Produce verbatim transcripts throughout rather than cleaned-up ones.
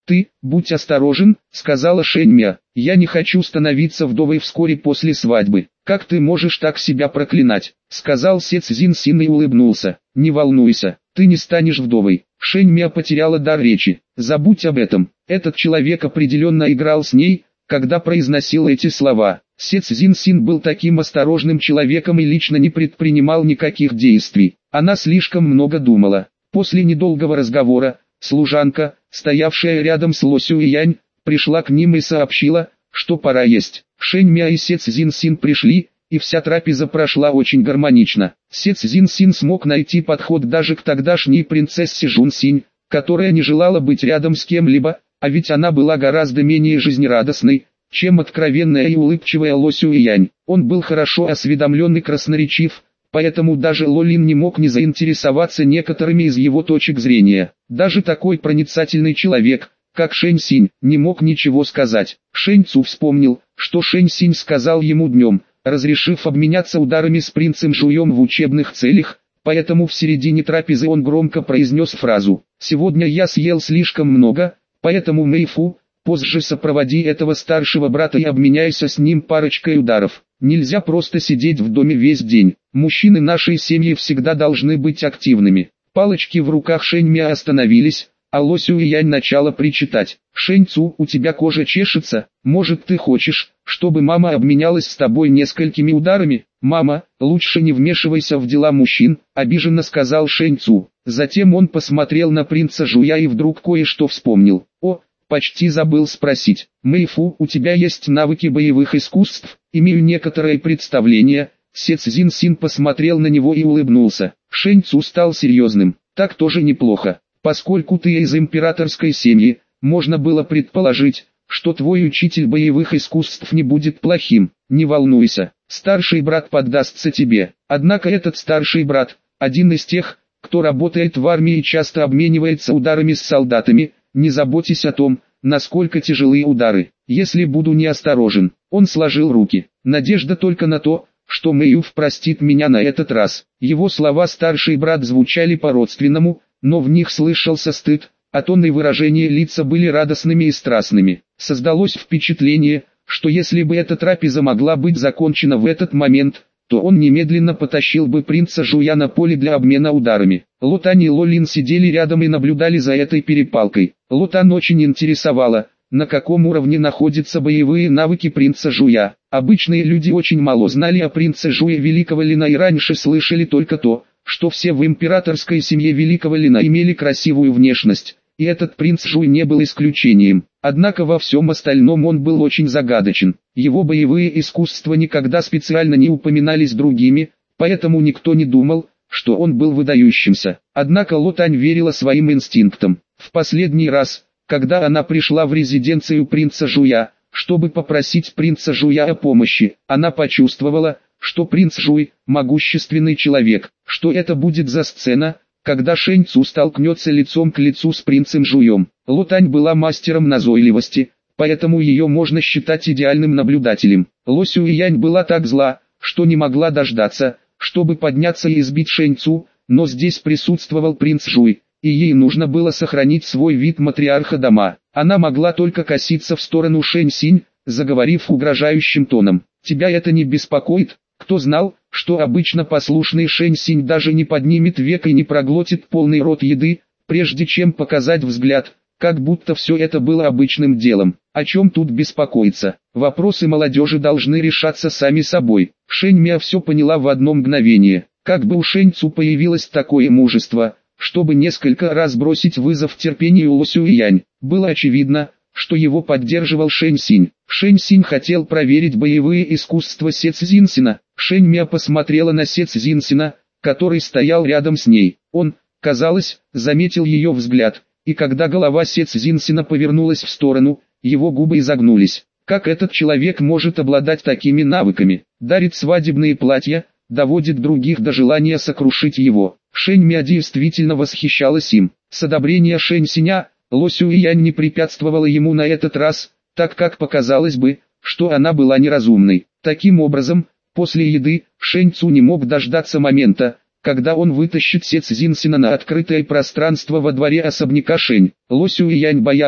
«Ты, будь осторожен», — сказала Шэньмя. «Я не хочу становиться вдовой вскоре после свадьбы». «Как ты можешь так себя проклинать?» — сказал Се Цзиньсин и улыбнулся. «Не волнуйся, ты не станешь вдовой». Шэньмя потеряла дар речи. «Забудь об этом». Этот человек определенно играл с ней, когда произносил эти слова. Се Цзиньсин был таким осторожным человеком и лично не предпринимал никаких действий. Она слишком много думала. После недолгого разговора, служанка, стоявшая рядом с Ло Сюэянь, пришла к ним и сообщила, что пора есть. Шэньмя и Се Цзиньсин пришли, и вся трапеза прошла очень гармонично. Се Цзиньсин смог найти подход даже к тогдашней принцессе Жунсинь, которая не желала быть рядом с кем-либо, а ведь она была гораздо менее жизнерадостной, чем откровенная и улыбчивая Ло Сюэянь. Он был хорошо осведомлен и красноречив, поэтому даже Ло Лин не мог не заинтересоваться некоторыми из его точек зрения. Даже такой проницательный человек, как Шэнь Синь, не мог ничего сказать. Шэнь Цу вспомнил, что Шэнь Синь сказал ему днем, разрешив обменяться ударами с принцем Жуем в учебных целях, поэтому в середине трапезы он громко произнес фразу: «Сегодня я съел слишком много, поэтому Мэйфу, позже сопроводи этого старшего брата и обменяйся с ним парочкой ударов. Нельзя просто сидеть в доме весь день. Мужчины нашей семьи всегда должны быть активными». Палочки в руках Шэньмя остановились, а Ло Сюэянь начала причитать: «Шэнь Цу, у тебя кожа чешется, может ты хочешь, чтобы мама обменялась с тобой несколькими ударами?» «Мама, лучше не вмешивайся в дела мужчин», — обиженно сказал Шэнь Цу. Затем он посмотрел на принца Жуя и вдруг кое-что вспомнил. «О, почти забыл спросить. Мэйфу, у тебя есть навыки боевых искусств?» «Имею некоторое представление». Се Цзиньсин посмотрел на него и улыбнулся. Шэнь Цу стал серьезным. «Так тоже неплохо. Поскольку ты из императорской семьи, можно было предположить, что твой учитель боевых искусств не будет плохим. Не волнуйся, старший брат поддастся тебе». Однако этот старший брат, один из тех, кто работает в армии и часто обменивается ударами с солдатами. «Не заботьтесь о том, насколько тяжелые удары. Если буду неосторожен». Он сложил руки. «Надежда только на то, что Мэйюв простит меня на этот раз». Его слова «старший брат» звучали по-родственному, но в них слышался стыд, а тон и выражение лица были радостными и страстными. Создалось впечатление, что если бы эта трапеза могла быть закончена в этот момент, то он немедленно потащил бы принца Жуя на поле для обмена ударами. Ло Тань и Ло Лин сидели рядом и наблюдали за этой перепалкой. Ло Тань очень интересовало, на каком уровне находятся боевые навыки принца Жуя. Обычные люди очень мало знали о принце Жуе Великого Лина и раньше слышали только то, что все в императорской семье Великого Лина имели красивую внешность, и этот принц Жуй не был исключением. Однако во всем остальном он был очень загадочен. Его боевые искусства никогда специально не упоминались другими, поэтому никто не думал, что он был выдающимся. Однако Ло Тань верила своим инстинктам. В последний раз, когда она пришла в резиденцию принца Жуя, чтобы попросить принца Жуя о помощи, она почувствовала, что принц Жуй – могущественный человек. Что это будет за сцена, когда Шэнь Цу столкнется лицом к лицу с принцем Жуем? Ло Тань была мастером назойливости, поэтому ее можно считать идеальным наблюдателем. Ло Сюэянь была так зла, что не могла дождаться, чтобы подняться и избить Шэнь Цу, но здесь присутствовал принц Жуй, и ей нужно было сохранить свой вид матриарха дома. Она могла только коситься в сторону Шэнь Синь, заговорив угрожающим тоном: «Тебя это не беспокоит?» Кто знал, что обычно послушный Шэнь Синь даже не поднимет век и не проглотит полный рот еды, прежде чем показать взгляд, как будто все это было обычным делом. О чем тут беспокоиться? Вопросы молодежи должны решаться сами собой. Шэнь Мя все поняла в одно мгновение. Как бы у Шэнь Цу появилось такое мужество, чтобы несколько раз бросить вызов терпению Ло Сюэянь? Было очевидно, что его поддерживал Шэнь Синь. Шэнь Синь хотел проверить боевые искусства Се Цзиньсина. Шэнь Мя посмотрела на Се Цзиньсина, который стоял рядом с ней. Он, казалось, заметил ее взгляд, и когда голова Се Цзиньсина повернулась в сторону, его губы изогнулись. Как этот человек может обладать такими навыками? Дарит свадебные платья, доводит других до желания сокрушить его. Шэнь Мя действительно восхищалась им. С одобрения Шэнь Синя, Ло Сюэянь не препятствовала ему на этот раз, так как показалось бы, что она была неразумной. Таким образом, после еды, Шэнь Цу не мог дождаться момента, когда он вытащит Се Цзиньсина на открытое пространство во дворе особняка Шэнь. Ло Сюэянь боялась,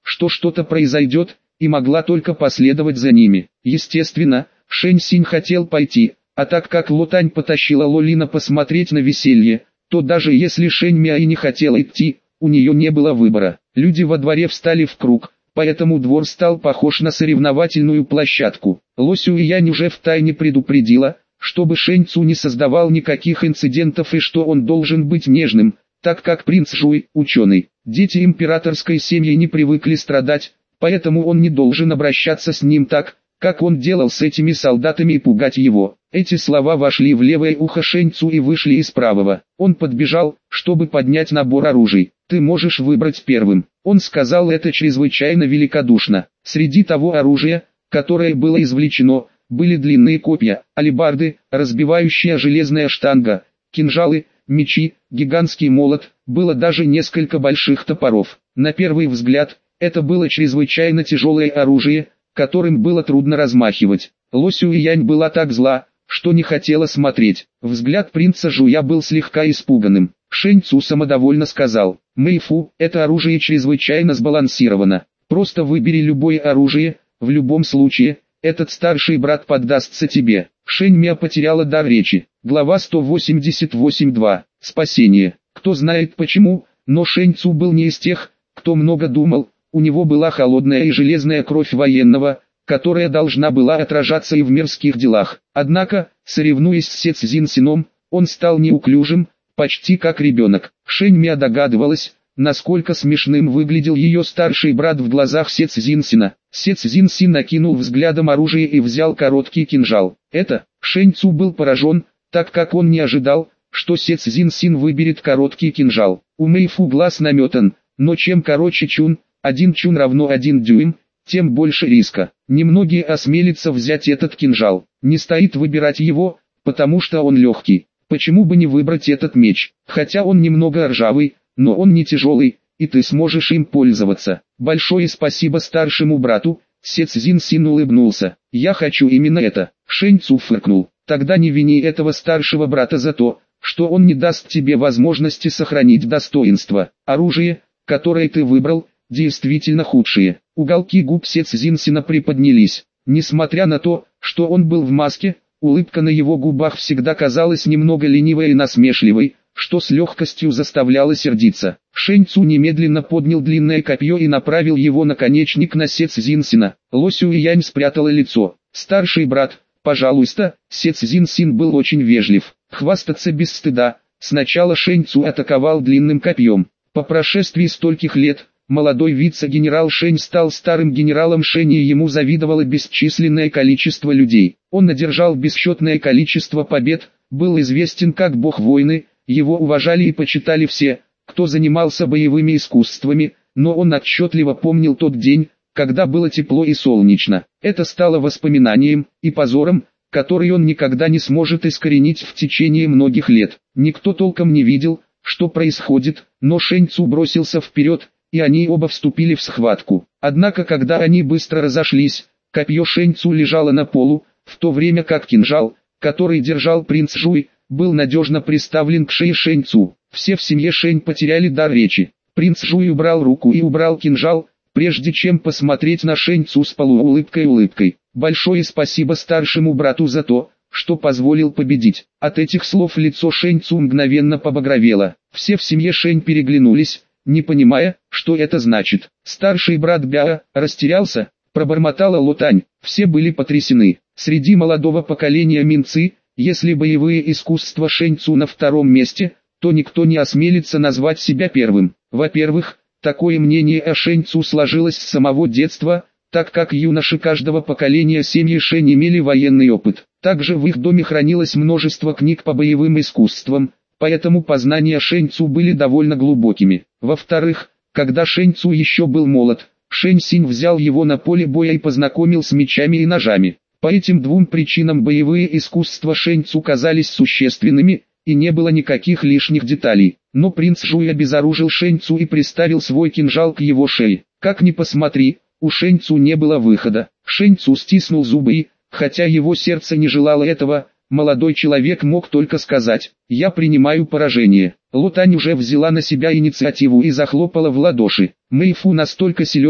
что что-то произойдет, и могла только последовать за ними. Естественно, Шэнь Синь хотел пойти, а так как Лотань потащила Лолина посмотреть на веселье, то даже если Шэнь Мя и не хотела идти, у нее не было выбора. Люди во дворе встали в круг, поэтому двор стал похож на соревновательную площадку. Ло Сюэянь уже втайне предупредила, чтобы Шэнь Цу не создавал никаких инцидентов и что он должен быть нежным, так как принц Жуй – ученый. Дети императорской семьи не привыкли страдать, поэтому он не должен обращаться с ним так, как он делал с этими солдатами, и пугать его. Эти слова вошли в левое ухо Шэнь Цу и вышли из правого. Он подбежал, чтобы поднять набор оружий. «Ты можешь выбрать первым». Он сказал это чрезвычайно великодушно. Среди того оружия, которое было извлечено, были длинные копья, алебарды, разбивающая железная штанга, кинжалы, мечи, гигантский молот, было даже несколько больших топоров. На первый взгляд, это было чрезвычайно тяжелое оружие, которым было трудно размахивать. Ло Сюэянь была так зла, что не хотела смотреть. Взгляд принца Жуя был слегка испуганным. Шэнь Цу самодовольно сказал: «Мэйфу, это оружие чрезвычайно сбалансировано. Просто выбери любое оружие, в любом случае, этот старший брат поддастся тебе». Шэнь Мя потеряла дар речи. Глава сто восемьдесят восемь точка два. Спасение. Кто знает почему, но Шэнь Цу был не из тех, кто много думал. У него была холодная и железная кровь военного, которая должна была отражаться и в мирских делах. Однако, соревнуясь с Се Цзин Сином, он стал неуклюжим, почти как ребенок. Шэнь Мя догадывалась, насколько смешным выглядел ее старший брат в глазах Се Цзин Сина. Се Цзин Син накинул взглядом оружие и взял короткий кинжал. Это, Шэнь Цу был поражен, так как он не ожидал, что Се Цзин Син выберет короткий кинжал. У Мэйфу глаз наметан, но чем короче чун, один чун равно один дюйм, тем больше риска. Немногие осмелятся взять этот кинжал. Не стоит выбирать его, потому что он легкий. Почему бы не выбрать этот меч? Хотя он немного ржавый, но он не тяжелый, и ты сможешь им пользоваться. Большое спасибо старшему брату. Се Цзин Син улыбнулся. Я хочу именно это. Шэнь Цу фыркнул. Тогда не вини этого старшего брата за то, что он не даст тебе возможности сохранить достоинство. Оружие, которое ты выбрал, действительно худшие. Уголки губ Се Цзин Сина приподнялись. Несмотря на то, что он был в маске, улыбка на его губах всегда казалась немного ленивой и насмешливой, что с легкостью заставляло сердиться. Шэнь Цу немедленно поднял длинное копье и направил его наконечник на Се Цзин Сина. Ло Сюэянь спрятала лицо. «Старший брат, пожалуйста». Се Цзин Син был очень вежлив. Хвастаться без стыда. Сначала Шэнь Цу атаковал длинным копьем. По прошествии стольких лет, молодой вице-генерал Шэнь стал старым генералом Шэнь, и ему завидовало бесчисленное количество людей. Он одержал бесчетное количество побед, был известен как бог войны, его уважали и почитали все, кто занимался боевыми искусствами, но он отчетливо помнил тот день, когда было тепло и солнечно. Это стало воспоминанием и позором, который он никогда не сможет искоренить в течение многих лет. Никто толком не видел, что происходит, но Шэнь Цу бросился вперед, и они оба вступили в схватку. Однако когда они быстро разошлись, копье Шэнь Цу лежало на полу, в то время как кинжал, который держал принц Жуй, был надежно приставлен к шее Шэнь Цу. Все в семье Шэнь потеряли дар речи. Принц Жуй убрал руку и убрал кинжал, прежде чем посмотреть на Шэнь Цу с полуулыбкой-улыбкой. «Большое спасибо старшему брату за то, что позволил победить». От этих слов лицо Шэнь Цу мгновенно побагровело. Все в семье Шэнь переглянулись, не понимая, что это значит. Старший брат Бяо растерялся, пробормотала Лотань. Все были потрясены. Среди молодого поколения Минцы, если боевые искусства Шэнь Цу на втором месте, то никто не осмелится назвать себя первым. Во-первых, такое мнение о Шэнь Цу сложилось с самого детства, так как юноши каждого поколения семьи Шэнь имели военный опыт. Также в их доме хранилось множество книг по боевым искусствам, поэтому познания Шэнь Цу были довольно глубокими. Во-вторых, когда Шэнь Цу еще был молод, Шэнь Синь взял его на поле боя и познакомил с мечами и ножами. По этим двум причинам боевые искусства Шэнь Цу казались существенными, и не было никаких лишних деталей. Но принц Жуй обезоружил Шэнь Цу и приставил свой кинжал к его шее. Как ни посмотри, у Шэнь Цу не было выхода. Шэнь Цу стиснул зубы и, хотя его сердце не желало этого, молодой человек мог только сказать: «Я принимаю поражение». Лотань уже взяла на себя инициативу и захлопала в ладоши. Мэйфу настолько силен,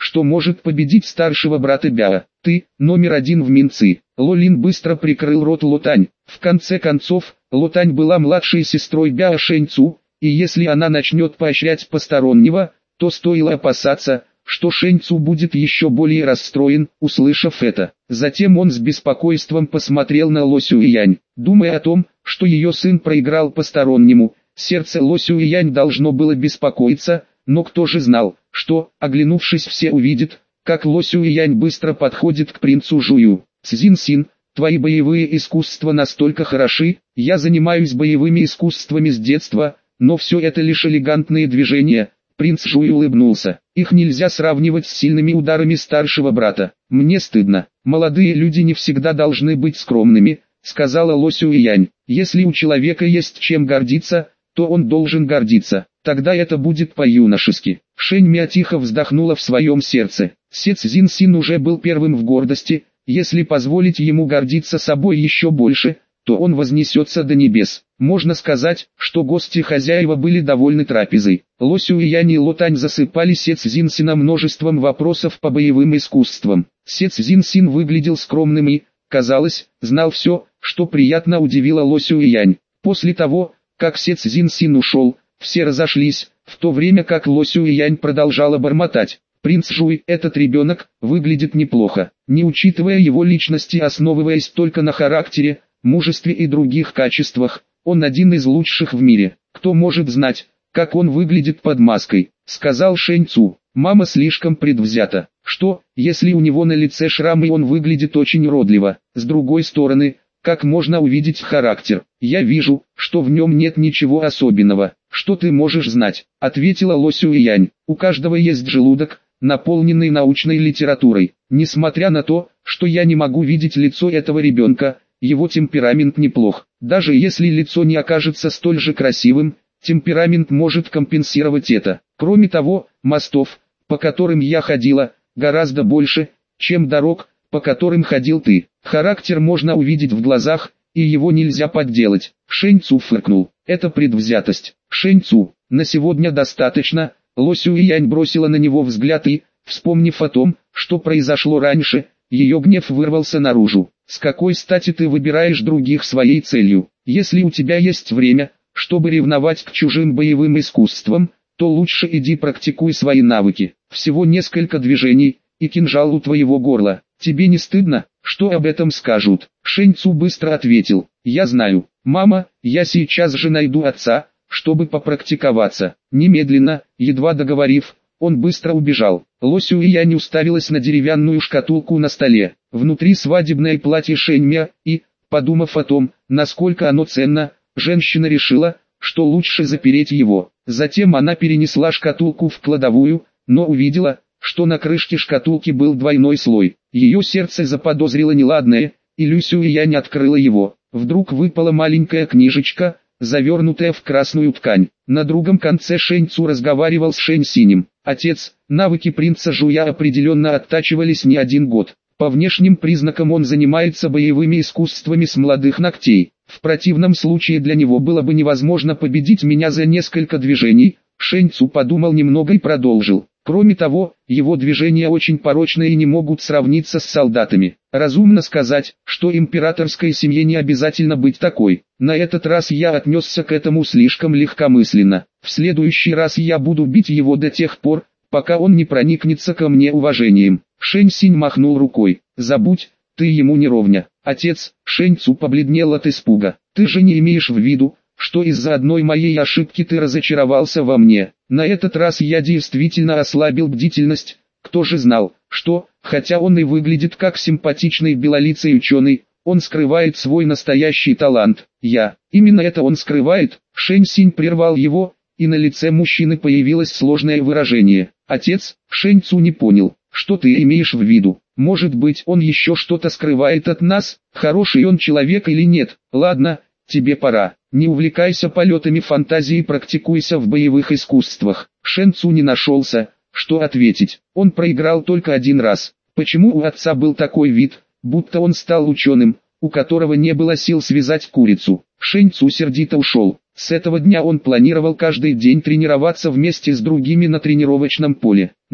что может победить старшего брата Бяо. Ты, номер один в Минцы. Лолин быстро прикрыл рот Лотань. В конце концов, Лотань была младшей сестрой Бяо Шэньцу, и если она начнет поощрять постороннего, то стоило опасаться, что Шэньцу будет еще более расстроен, услышав это. Затем он с беспокойством посмотрел на Ло Сюэянь, думая о том, что ее сын проиграл постороннему. Сердце Ло Сюэянь должно было беспокоиться, но кто же знал, что, оглянувшись, все увидят, как Ло Сюэянь быстро подходит к принцу Жую. Цзин Син, твои боевые искусства настолько хороши, я занимаюсь боевыми искусствами с детства, но все это лишь элегантные движения. Принц Жуй улыбнулся. Их нельзя сравнивать с сильными ударами старшего брата. Мне стыдно. Молодые люди не всегда должны быть скромными, сказала Ло Сюэянь. Если у человека есть чем гордиться, то он должен гордиться. Тогда это будет по-юношески. Шэнь Мя тихо вздохнула в своем сердце. Се Цзин Син уже был первым в гордости. Если позволить ему гордиться собой еще больше, то он вознесется до небес. Можно сказать, что гости-хозяева были довольны трапезой. Ло Сюэянь и Лотань засыпали Се Цзин Сина множеством вопросов по боевым искусствам. Се Цзин Син выглядел скромным и, казалось, знал все, что приятно удивило Ло Сюэянь. После того, как Се Цзин Син ушел, все разошлись, в то время как Ло Сюэянь продолжала бормотать. Принц Жуй, этот ребенок, выглядит неплохо, не учитывая его личности, основываясь только на характере, мужестве и других качествах, он один из лучших в мире. Кто может знать, как он выглядит под маской, сказал Шэньцу. Мама слишком предвзята. Что, если у него на лице шрам и он выглядит очень уродливо? С другой стороны, как можно увидеть характер? Я вижу, что в нем нет ничего особенного. Что ты можешь знать? Ответила Ло Сюэянь. У каждого есть желудок, наполненный научной литературой. Несмотря на то, что я не могу видеть лицо этого ребенка, его темперамент неплох. Даже если лицо не окажется столь же красивым, темперамент может компенсировать это. Кроме того, мостов, по которым я ходила, гораздо больше, чем дорог, по которым ходил ты. Характер можно увидеть в глазах, и его нельзя подделать. Шэньцу фыркнул. Это предвзятость. Шэньцу, на сегодня достаточно. Ло Сюэянь бросила на него взгляд и, вспомнив о том, что произошло раньше, ее гнев вырвался наружу. С какой стати ты выбираешь других своей целью? Если у тебя есть время, чтобы ревновать к чужим боевым искусствам, то лучше иди практикуй свои навыки. Всего несколько движений, и кинжал у твоего горла. Тебе не стыдно, что об этом скажут? Шэньцу быстро ответил. Я знаю, мама, я сейчас же найду отца, чтобы попрактиковаться. Немедленно, едва договорив, он быстро убежал. Ло Сюэянь уставилась на деревянную шкатулку на столе. Внутри свадебное платье Шэнь Мя, и, подумав о том, насколько оно ценно, женщина решила, что лучше запереть его. Затем она перенесла шкатулку в кладовую, но увидела, что на крышке шкатулки был двойной слой. Ее сердце заподозрило неладное, и Ло Сюэянь открыла его. Вдруг выпала маленькая книжечка, завернутая в красную ткань. На другом конце Шэньцу разговаривал с Шэнь Синем. Отец, навыки принца Жуя определенно оттачивались не один год. По внешним признакам он занимается боевыми искусствами с молодых ногтей. В противном случае для него было бы невозможно победить меня за несколько движений. Шэньцу подумал немного и продолжил. Кроме того, его движения очень порочны и не могут сравниться с солдатами. Разумно сказать, что императорской семье не обязательно быть такой. На этот раз я отнесся к этому слишком легкомысленно. В следующий раз я буду бить его до тех пор, пока он не проникнется ко мне уважением. Шэнь Синь махнул рукой. Забудь, ты ему не ровня. Отец, Шэньцу побледнел от испуга. Ты же не имеешь в виду, что из-за одной моей ошибки ты разочаровался во мне? На этот раз я действительно ослабил бдительность. Кто же знал, что, хотя он и выглядит как симпатичный белолицый ученый, он скрывает свой настоящий талант. Я, именно это он скрывает. Шэнь Синь прервал его, и на лице мужчины появилось сложное выражение. Отец, Шэньцу не понял, что ты имеешь в виду. Может быть, он еще что-то скрывает от нас? Хороший он человек или нет? Ладно, тебе пора. Не увлекайся полетами фантазии и практикуйся в боевых искусствах. Шэньцу не нашелся, что ответить. Он проиграл только один раз. Почему у отца был такой вид, будто он стал ученым, у которого не было сил связать курицу? Шэньцу сердито ушел. С этого дня он планировал каждый день тренироваться вместе с другими на тренировочном поле. Но,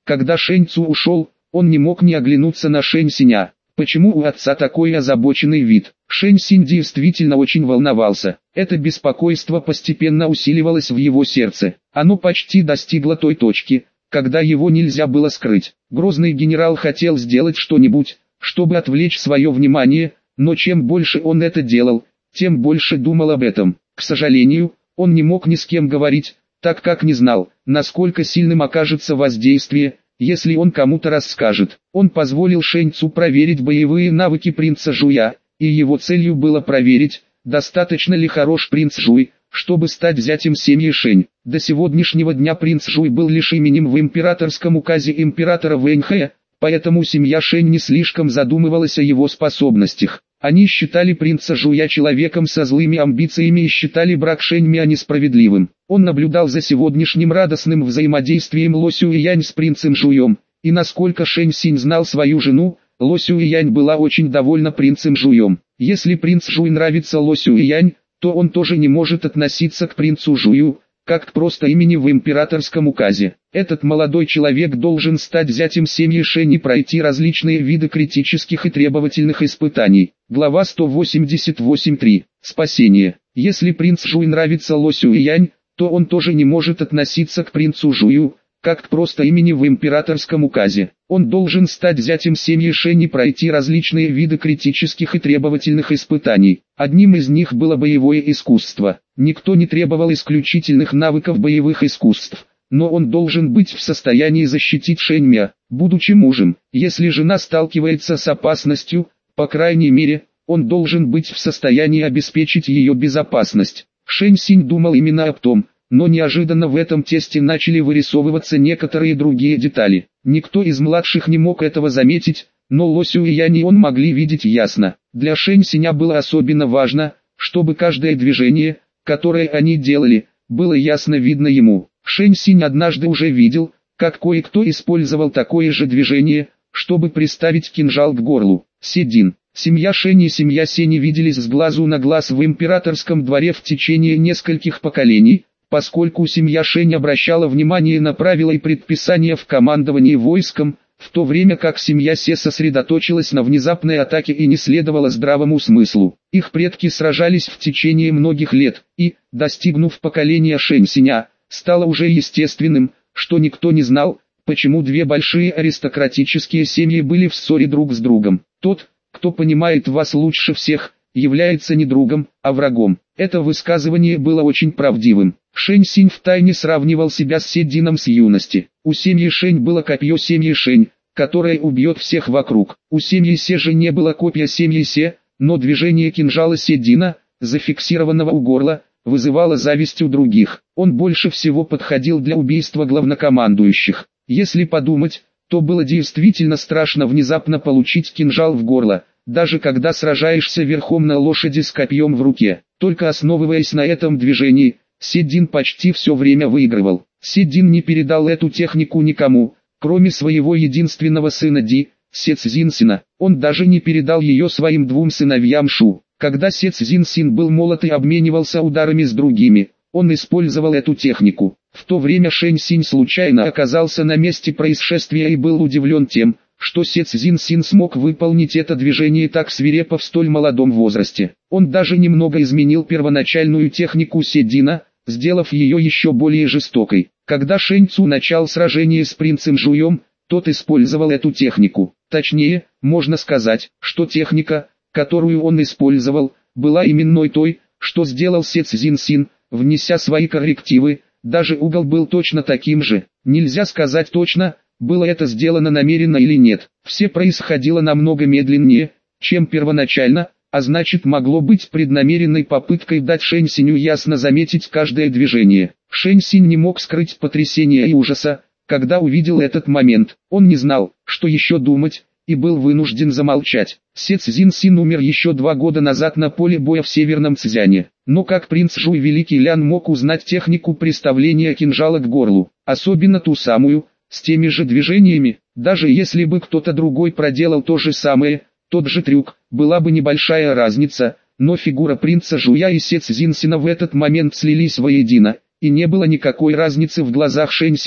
Когда Шэнь Цу ушел, он не мог не оглянуться на Шэнь Синя. Почему у отца такой озабоченный вид? Шэнь Синь действительно очень волновался. Это беспокойство постепенно усиливалось в его сердце. Оно почти достигло той точки, когда его нельзя было скрыть. Грозный генерал хотел сделать что-нибудь, чтобы отвлечь свое внимание, но чем больше он это делал, тем больше думал об этом. К сожалению, он не мог ни с кем говорить, так как не знал, насколько сильным окажется воздействие, если он кому-то расскажет. Он позволил Шэнь Цу проверить боевые навыки принца Жуя, и его целью было проверить, достаточно ли хорош принц Жуй, чтобы стать зятем семьи Шэнь. До сегодняшнего дня принц Жуй был лишь именем в императорском указе императора Вэньхэ, поэтому семья Шэнь не слишком задумывалась о его способностях. Они считали принца Жуя человеком со злыми амбициями и считали брак Шэнь Мя несправедливым. Он наблюдал за сегодняшним радостным взаимодействием Ло Сюэянь с принцем Жуем, и насколько Шэнь Синь знал свою жену, Ло Сюэянь была очень довольна принцем Жуем. Если принц Жуй нравится Ло Сюэянь, то он тоже не может относиться к принцу Жую, как к просто имени в императорском указе. Этот молодой человек должен стать зятем семьи Шэнь и пройти различные виды критических и требовательных испытаний. Глава сто восемьдесят восемь точка три. Спасение. Если принц Жуй нравится Ло Сюэянь, то он тоже не может относиться к принцу Жую, как к просто имени в императорском указе. Он должен стать зятем семьи Шэнь и пройти различные виды критических и требовательных испытаний. Одним из них было боевое искусство. Никто не требовал исключительных навыков боевых искусств, но он должен быть в состоянии защитить Шэнь Мя, будучи мужем. Если жена сталкивается с опасностью, по крайней мере, он должен быть в состоянии обеспечить ее безопасность. Шэнь Синь думал именно об том, но неожиданно в этом тесте начали вырисовываться некоторые другие детали. Никто из младших не мог этого заметить, но Ло Сюэянь и он могли видеть ясно. Для Шэнь Синя было особенно важно, чтобы каждое движение, которое они делали, было ясно видно ему. Шэнь Синь однажды уже видел, как кое-кто использовал такое же движение, чтобы приставить кинжал к горлу. Седин. Семья Шэнь и семья Сень виделись с глазу на глаз в императорском дворе в течение нескольких поколений, поскольку семья Шэнь обращала внимание на правила и предписания в командовании войском, в то время как семья Се сосредоточилась на внезапной атаке и не следовала здравому смыслу. Их предки сражались в течение многих лет, и, достигнув поколения Шэнь Синя, стало уже естественным, что никто не знал, почему две большие аристократические семьи были в ссоре друг с другом. Тот, кто понимает вас лучше всех, является не другом, а врагом. Это высказывание было очень правдивым. Шэнь Синь втайне сравнивал себя с Седином с юности. У семьи Шэнь было копье семьи Шэнь, которое убьет всех вокруг. У семьи Се же не было копья семьи Се, но движение кинжала Седина, зафиксированного у горла, вызывало зависть у других. Он больше всего подходил для убийства главнокомандующих. Если подумать, то было действительно страшно внезапно получить кинжал в горло, даже когда сражаешься верхом на лошади с копьем в руке. Только основываясь на этом движении, Седин почти все время выигрывал. Седин не передал эту технику никому, кроме своего единственного сына Ди, Се Цзинсина. Он даже не передал ее своим двум сыновьям Шу. Когда Се Цзинсин был молод и обменивался ударами с другими, он использовал эту технику. В то время Шэнь Синь случайно оказался на месте происшествия и был удивлен тем, что Се Цзинсин смог выполнить это движение так свирепо в столь молодом возрасте. Он даже немного изменил первоначальную технику Седина, сделав ее еще более жестокой. Когда Шэнь Цу начал сражение с принцем Жуем, тот использовал эту технику. Точнее, можно сказать, что техника, которую он использовал, была именно той, что сделал Се Цзинсин, внеся свои коррективы. Даже угол был точно таким же. Нельзя сказать точно, было это сделано намеренно или нет. Все происходило намного медленнее, чем первоначально, а значит могло быть преднамеренной попыткой дать Шэнь Синю ясно заметить каждое движение. Шэнь Синь не мог скрыть потрясения и ужаса, когда увидел этот момент. Он не знал, что еще думать, и был вынужден замолчать. Се Цзинсин умер еще два года назад на поле боя в Северном Цзяне. Но как принц Жуй Великий Лян мог узнать технику приставления кинжала к горлу, особенно ту самую, с теми же движениями? Даже если бы кто-то другой проделал то же самое, тот же трюк, была бы небольшая разница, но фигура принца Жуя и Се Цзинсина в этот момент слились воедино, и не было никакой разницы в глазах Шэнь Синя.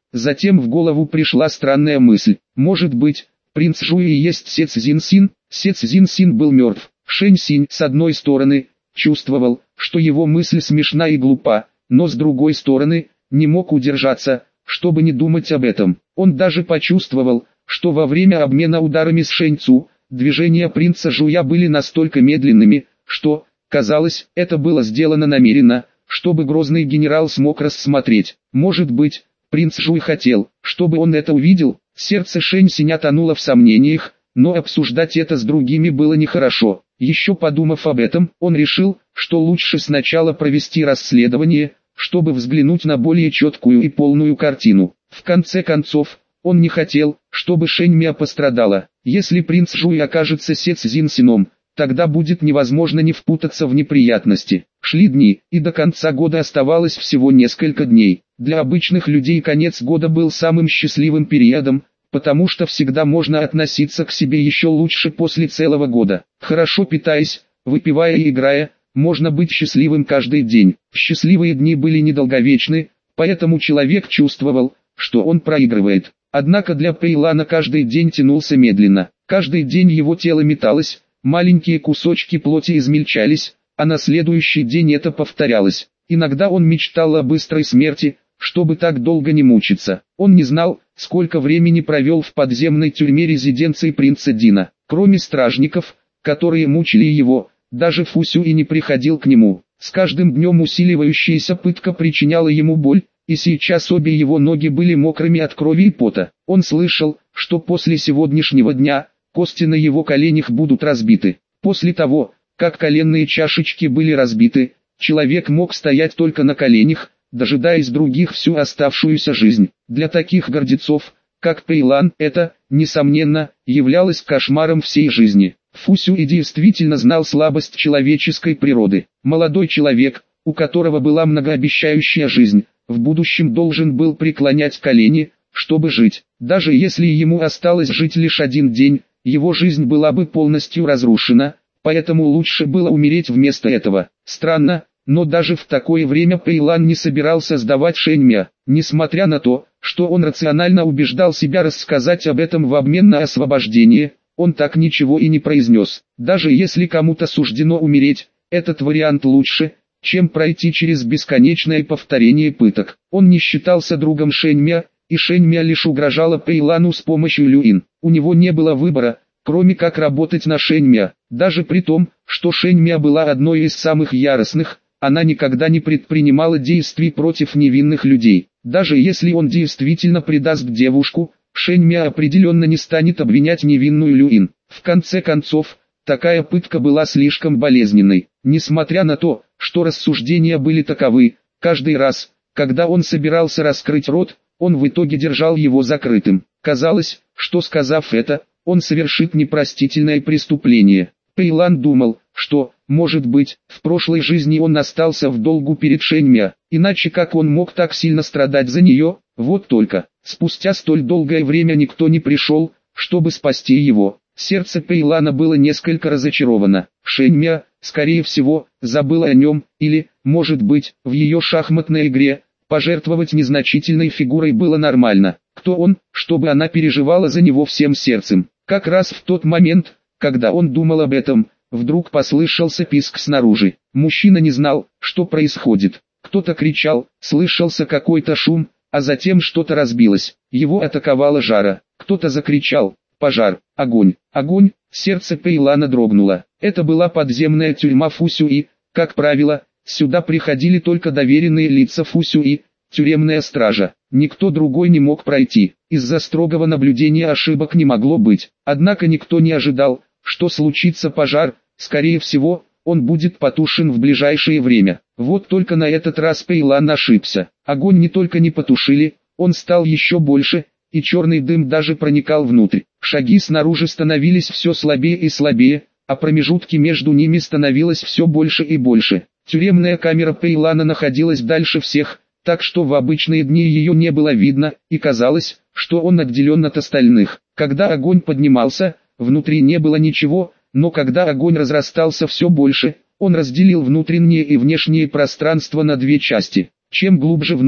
Затем в голову пришла странная мысль. Может быть, принц Жуи и есть Се Цзиньсин? Се Цзиньсин был мертв. Шэнь Синь, с одной стороны, чувствовал, что его мысль смешна и глупа, но с другой стороны, не мог удержаться, чтобы не думать об этом. Он даже почувствовал, что во время обмена ударами с Шэнь Цу, движения принца Жуя были настолько медленными, что, казалось, это было сделано намеренно, чтобы грозный генерал смог рассмотреть. Может быть, принц Жуй хотел, чтобы он это увидел. Сердце Шэнь Синя тонуло в сомнениях, но обсуждать это с другими было нехорошо. Еще подумав об этом, он решил, что лучше сначала провести расследование, чтобы взглянуть на более четкую и полную картину. В конце концов, он не хотел, чтобы Шэнь Мя пострадала. Если принц Жуй окажется Се Цзиньсином, тогда будет невозможно не впутаться в неприятности. Шли дни, и до конца года оставалось всего несколько дней. Для обычных людей конец года был самым счастливым периодом, потому что всегда можно относиться к себе еще лучше после целого года. Хорошо питаясь, выпивая и играя, можно быть счастливым каждый день. Счастливые дни были недолговечны, поэтому человек чувствовал, что он проигрывает. Однако для Пэйлана каждый день тянулся медленно. Каждый день его тело металось, маленькие кусочки плоти измельчались, а на следующий день это повторялось. Иногда он мечтал о быстрой смерти, чтобы так долго не мучиться. Он не знал, сколько времени провел в подземной тюрьме резиденции принца Дина. Кроме стражников, которые мучили его, даже Фу Сюй не приходил к нему. С каждым днем усиливающаяся пытка причиняла ему боль, и сейчас обе его ноги были мокрыми от крови и пота. Он слышал, что после сегодняшнего дня, кости на его коленях будут разбиты. После того, как коленные чашечки были разбиты, человек мог стоять только на коленях, дожидаясь других всю оставшуюся жизнь. Для таких гордецов, как Пэйлан, это, несомненно, являлось кошмаром всей жизни. Фу Сюй действительно знал слабость человеческой природы. Молодой человек, у которого была многообещающая жизнь, в будущем должен был преклонять колени, чтобы жить. Даже если ему осталось жить лишь один день, его жизнь была бы полностью разрушена, поэтому лучше было умереть вместо этого. Странно, но даже в такое время Пэйлан не собирался сдавать Шэнь Мя. Несмотря на то, что он рационально убеждал себя рассказать об этом в обмен на освобождение, он так ничего и не произнес. Даже если кому-то суждено умереть, этот вариант лучше, чем пройти через бесконечное повторение пыток. Он не считался другом Шэнь Мя, и Шэнь Мя лишь угрожала Пэйлану с помощью Люин. У него не было выбора, кроме как работать на Шэнь Мя. Даже при том, что Шэнь Мя была одной из самых яростных, она никогда не предпринимала действий против невинных людей. Даже если он действительно предаст девушку, Шэнь Мя определенно не станет обвинять невинную Люин. В конце концов, такая пытка была слишком болезненной. Несмотря на то, что рассуждения были таковы, каждый раз, когда он собирался раскрыть рот, он в итоге держал его закрытым. Казалось, что сказав это, он совершит непростительное преступление. Пэйлан думал, что, может быть, в прошлой жизни он остался в долгу перед Шэнь Мя, иначе как он мог так сильно страдать за нее? Вот только, спустя столь долгое время никто не пришел, чтобы спасти его. Сердце Пэйлана было несколько разочаровано. Шэнь Мя, скорее всего, забыла о нем, или, может быть, в ее шахматной игре, пожертвовать незначительной фигурой было нормально. Кто он, чтобы она переживала за него всем сердцем? Как раз в тот момент, когда он думал об этом, вдруг послышался писк снаружи. Мужчина не знал, что происходит. Кто-то кричал, слышался какой-то шум, а затем что-то разбилось. Его атаковала жара. Кто-то закричал: «Пожар! Огонь! Огонь!» Сердце Пэйлана дрогнуло. Это была подземная тюрьма Фу Сюй. Как правило, сюда приходили только доверенные лица Фу Сюй, тюремная стража. Никто другой не мог пройти. Из-за строгого наблюдения ошибок не могло быть. Однако никто не ожидал, что случится пожар. Скорее всего, он будет потушен в ближайшее время. Вот только на этот раз Пэйлан ошибся. Огонь не только не потушили, он стал еще больше, и черный дым даже проникал внутрь. Шаги снаружи становились все слабее и слабее, а промежутки между ними становилось все больше и больше. Тюремная камера Пэйлана находилась дальше всех, так что в обычные дни ее не было видно, и казалось, что он отделен от остальных. Когда огонь поднимался, внутри не было ничего, но когда огонь разрастался все больше, он разделил внутреннее и внешнее пространство на две части. Чем глубже внутрь,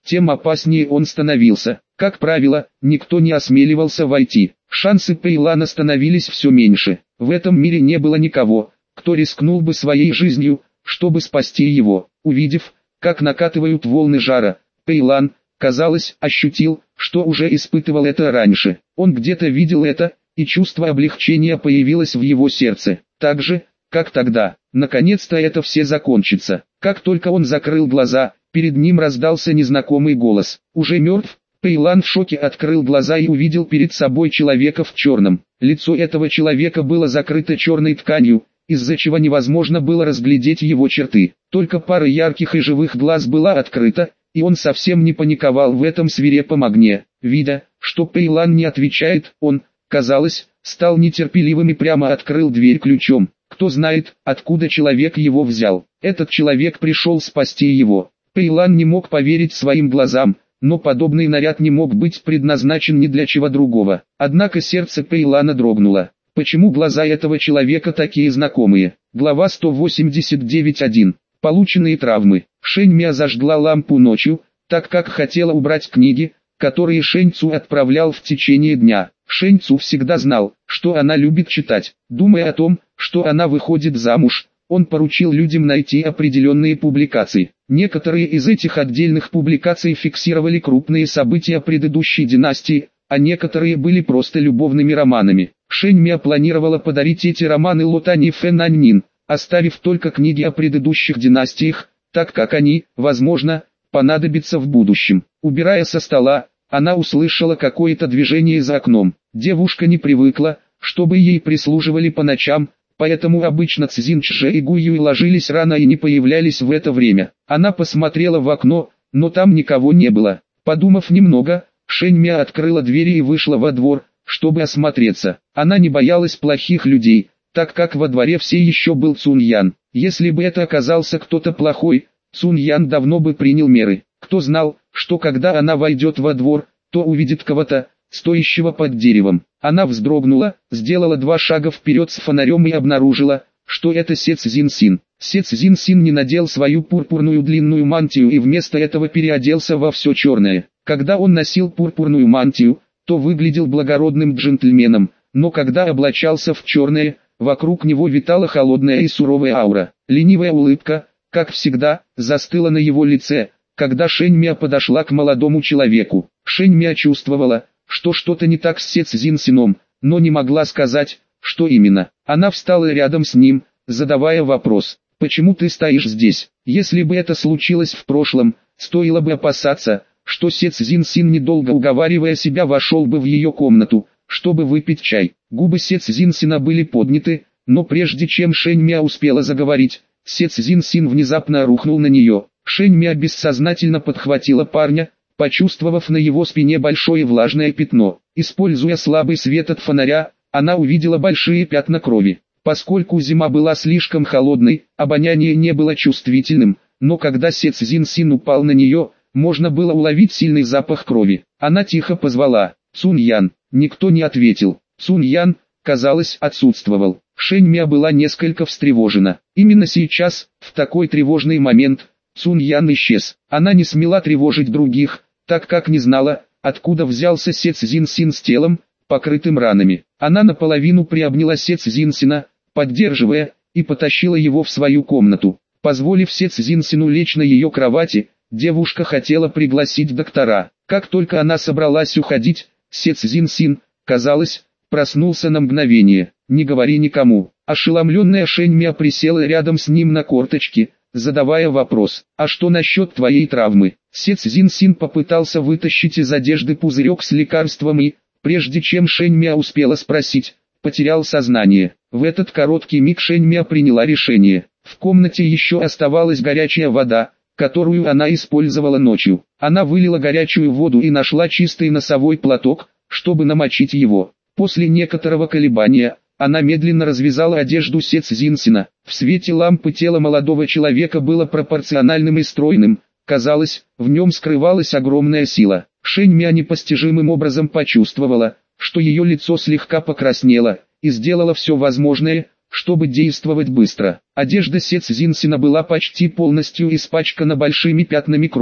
тем опаснее он становился. Как правило, никто не осмеливался войти. Шансы Пейлана становились все меньше. В этом мире не было никого, кто рискнул бы своей жизнью, чтобы спасти его. Увидев, как накатывают волны жара, Пейлан, казалось, ощутил, что уже испытывал это раньше. Он где-то видел это, и чувство облегчения появилось в его сердце. Так же, как тогда. Наконец-то это все закончится. Как только он закрыл глаза, перед ним раздался незнакомый голос. Уже мертв? Пейлан в шоке открыл глаза и увидел перед собой человека в черном. Лицо этого человека было закрыто черной тканью, из-за чего невозможно было разглядеть его черты. Только пара ярких и живых глаз была открыта, и он совсем не паниковал в этом свирепом огне. Видя, что Пейлан не отвечает, он, казалось, стал нетерпеливым и прямо открыл дверь ключом. Кто знает, откуда человек его взял. Этот человек пришел спасти его. Пейлан не мог поверить своим глазам, но подобный наряд не мог быть предназначен ни для чего другого. Однако сердце Пейлана дрогнуло. Почему глаза этого человека такие знакомые? Глава сто восемьдесят девять один. Полученные травмы. Шэнь Мя зажгла лампу ночью, так как хотела убрать книги, которые Шэнь Цу отправлял в течение дня. Шэнь Цу всегда знал, что она любит читать. Думая о том, что она выходит замуж, он поручил людям найти определенные публикации. Некоторые из этих отдельных публикаций фиксировали крупные события предыдущей династии, а некоторые были просто любовными романами. Шэнь Мя планировала подарить эти романы Ло Тань и Фэн Наньнин, оставив только книги о предыдущих династиях, так как они, возможно, понадобятся в будущем. Убирая со стола, она услышала какое-то движение за окном. Девушка не привыкла, чтобы ей прислуживали по ночам, поэтому обычно Цзин Чжэ и Гу Юй ложились рано и не появлялись в это время. Она посмотрела в окно, но там никого не было. Подумав немного, Шэнь Мя открыла двери и вышла во двор, чтобы осмотреться. Она не боялась плохих людей, так как во дворе все еще был Цунь Ян. Если бы это оказался кто-то плохой, Цунь Ян давно бы принял меры. Кто знал, что когда она войдет во двор, то увидит кого-то, стоящего под деревом. Она вздрогнула, сделала два шага вперед с фонарем и обнаружила, что это Се Цзин Син. Се Цзин Син не надел свою пурпурную длинную мантию и вместо этого переоделся во все черное. Когда он носил пурпурную мантию, то выглядел благородным джентльменом, но когда облачался в черное, вокруг него витала холодная и суровая аура. Ленивая улыбка, как всегда, застыла на его лице, когда Шэнь Мя подошла к молодому человеку. Шэнь Мя чувствовала, что что-то не так с Се Цзин Сином, но не могла сказать, что именно. Она встала рядом с ним, задавая вопрос: «Почему ты стоишь здесь?» Если бы это случилось в прошлом, стоило бы опасаться, что Се Цзин Син, недолго уговаривая себя, вошел бы в ее комнату, чтобы выпить чай. Губы Се Цзин Сина были подняты, но прежде чем Шэнь Мя успела заговорить, Се Цзин Син внезапно рухнул на нее. Шэнь Мя бессознательно подхватила парня, почувствовав на его спине большое влажное пятно. Используя слабый свет от фонаря, она увидела большие пятна крови. Поскольку зима была слишком холодной, обоняние не было чувствительным, но когда Се Цзин Син упал на нее, можно было уловить сильный запах крови. Она тихо позвала: «Цунь Ян». Никто не ответил. Цунь Ян, казалось, отсутствовал. Шэнь Мя была несколько встревожена. Именно сейчас, в такой тревожный момент, Цунь Ян исчез. Она не смела тревожить других, так как не знала, откуда взялся Се Цзин Син с телом, покрытым ранами. Она наполовину приобняла Се Цзин Сина, поддерживая, и потащила его в свою комнату. Позволив Се Цзин Сину лечь на ее кровати, девушка хотела пригласить доктора. Как только она собралась уходить, Се Цзин Син, казалось, проснулся на мгновение. «Не говори никому». Ошеломленная Шэнь Мя присела рядом с ним на корточки, задавая вопрос: «А что насчет твоей травмы?» Се Цзин Син попытался вытащить из одежды пузырек с лекарством и, прежде чем Шэнь Мя успела спросить, потерял сознание. В этот короткий миг Шэнь Мя приняла решение. В комнате еще оставалась горячая вода, которую она использовала ночью. Она вылила горячую воду и нашла чистый носовой платок, чтобы намочить его. После некоторого колебания, она медленно развязала одежду Се Цзин Сина. В свете лампы тело молодого человека было пропорциональным и стройным. Казалось, в нем скрывалась огромная сила. Шэнь Мя непостижимым образом почувствовала, что ее лицо слегка покраснело, и сделала все возможное, чтобы действовать быстро. Одежда Се Цзин Сина была почти полностью испачкана большими пятнами крови.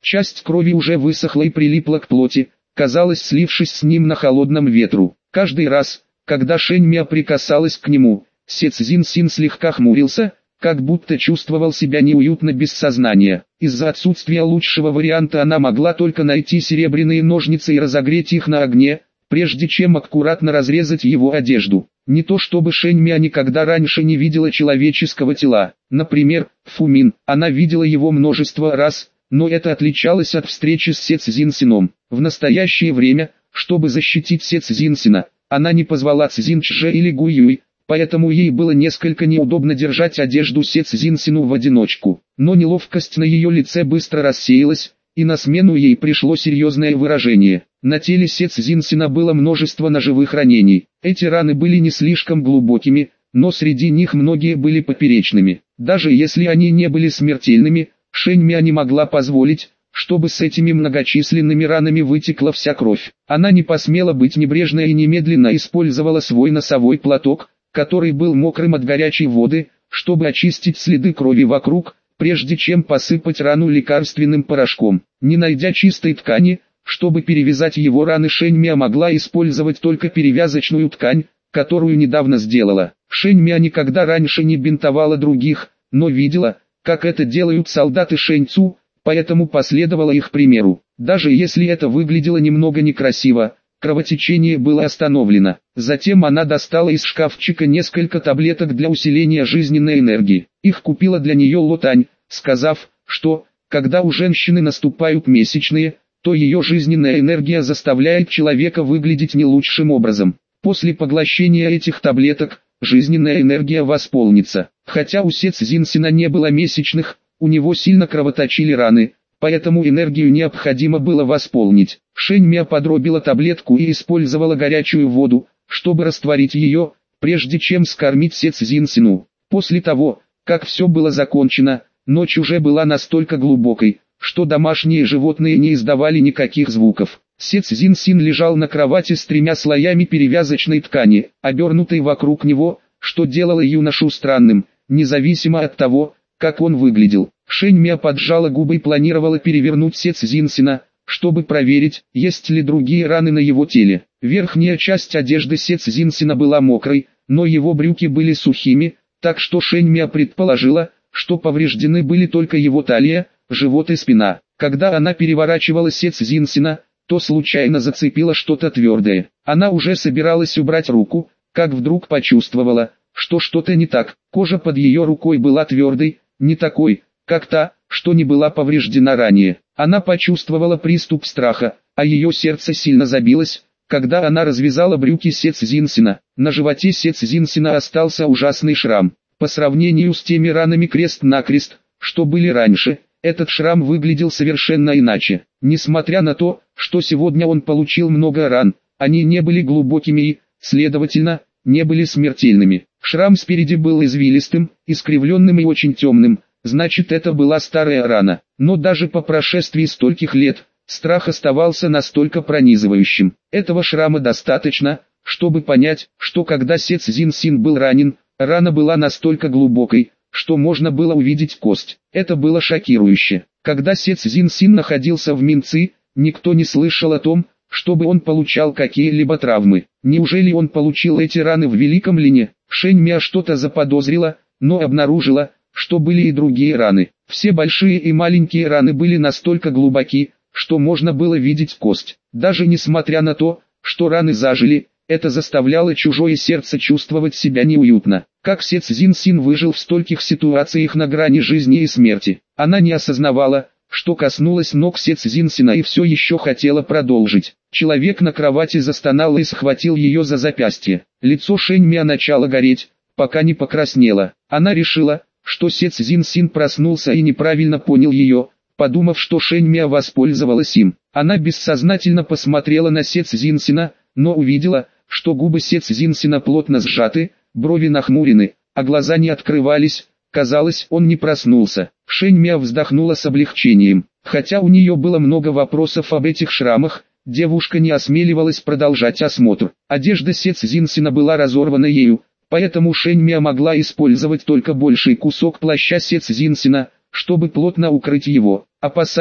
Часть крови уже высохла и прилипла к плоти, казалось, слившись с ним на холодном ветру. Каждый раз, когда Шэньмя прикасалась к нему, Се Цзиньсин слегка хмурился, как будто чувствовал себя неуютно без сознания. Из-за отсутствия лучшего варианта она могла только найти серебряные ножницы и разогреть их на огне, прежде чем аккуратно разрезать его одежду. Не то чтобы Шэньмя никогда раньше не видела человеческого тела. Например, Фумин, она видела его множество раз, но это отличалось от встречи с Се Цзиньсином. В настоящее время, чтобы защитить Се Цзиньсина, она не позвала Цзиньчжэ или Гуюй, поэтому ей было несколько неудобно держать одежду Се Цзиньсину в одиночку. Но неловкость на ее лице быстро рассеялась, и на смену ей пришло серьезное выражение. На теле Се Цзиньсина было множество ножевых ранений. Эти раны были не слишком глубокими, но среди них многие были поперечными. Даже если они не были смертельными, Шэньмя не могла позволить, чтобы с этими многочисленными ранами вытекла вся кровь. Она не посмела быть небрежной и немедленно использовала свой носовой платок, который был мокрым от горячей воды, чтобы очистить следы крови вокруг, прежде чем посыпать рану лекарственным порошком. Не найдя чистой ткани, чтобы перевязать его раны, Шэньмя могла использовать только перевязочную ткань, которую недавно сделала. Шэньмя никогда раньше не бинтовала других, но видела, как это делают солдаты Шэньцу, поэтому последовала их примеру. Даже если это выглядело немного некрасиво, кровотечение было остановлено. Затем она достала из шкафчика несколько таблеток для усиления жизненной энергии. Их купила для нее Лотань, сказав, что, когда у женщины наступают месячные, то ее жизненная энергия заставляет человека выглядеть не лучшим образом. После поглощения этих таблеток, жизненная энергия восполнится. Хотя у Се Цзиньсина не было месячных, у него сильно кровоточили раны, поэтому энергию необходимо было восполнить. Шэньмя подробила таблетку и использовала горячую воду, чтобы растворить ее, прежде чем скормить Се Цзиньсину. После того, как все было закончено, ночь уже была настолько глубокой, что домашние животные не издавали никаких звуков. Се Цзиньсин лежал на кровати с тремя слоями перевязочной ткани, обернутой вокруг него, что делало юношу странным, независимо от того, как он выглядел. Шэньмя поджала губы и планировала перевернуть Се Цзиньсина, чтобы проверить, есть ли другие раны на его теле. Верхняя часть одежды Се Цзиньсина была мокрой, но его брюки были сухими, так что Шэньмя предположила, что повреждены были только его талия, живот и спина. Когда она переворачивала Се Цзиньсина, то случайно зацепила что-то твердое. Она уже собиралась убрать руку, как вдруг почувствовала, что что-то не так. Кожа под ее рукой была твердой, не такой, как та, что не была повреждена ранее. Она почувствовала приступ страха, а ее сердце сильно забилось, когда она развязала брюки Се Цзиньсина. На животе Се Цзиньсина остался ужасный шрам. По сравнению с теми ранами крест-накрест, что были раньше, этот шрам выглядел совершенно иначе. Несмотря на то, что сегодня он получил много ран, они не были глубокими и, следовательно, не были смертельными. Шрам спереди был извилистым, искривленным и очень темным, значит, это была старая рана. Но даже по прошествии стольких лет, страх оставался настолько пронизывающим. Этого шрама достаточно, чтобы понять, что когда Се Цзиньсин был ранен, рана была настолько глубокой, что можно было увидеть кость. Это было шокирующе. Когда Се Цзиньсин находился в Минци, никто не слышал о том, чтобы он получал какие-либо травмы. Неужели он получил эти раны в Великом Лине? Шэньмя что-то заподозрила, но обнаружила, что были и другие раны. Все большие и маленькие раны были настолько глубоки, что можно было видеть кость. Даже несмотря на то, что раны зажили, это заставляло чужое сердце чувствовать себя неуютно. Как Се Цзиньсин выжил в стольких ситуациях на грани жизни и смерти? Она не осознавала, что коснулась ног Се Цзиньсина и все еще хотела продолжить. Человек на кровати застонал и схватил ее за запястье. Лицо Шэньмя начало гореть, пока не покраснело. Она решила, что Се Цзиньсин проснулся и неправильно понял ее, подумав, что Шэньмя воспользовалась им. Она бессознательно посмотрела на Се Цзиньсина, но увидела, что губы Се Цзиньсина плотно сжаты, брови нахмурены, а глаза не открывались. Казалось, он не проснулся. Шэньмя вздохнула с облегчением. Хотя у нее было много вопросов об этих шрамах, девушка не осмеливалась продолжать осмотр. Одежда Се Цзиньсина была разорвана ею, поэтому Шэньмя могла использовать только больший кусок плаща Се Цзиньсина, чтобы плотно укрыть его. Опасаясь,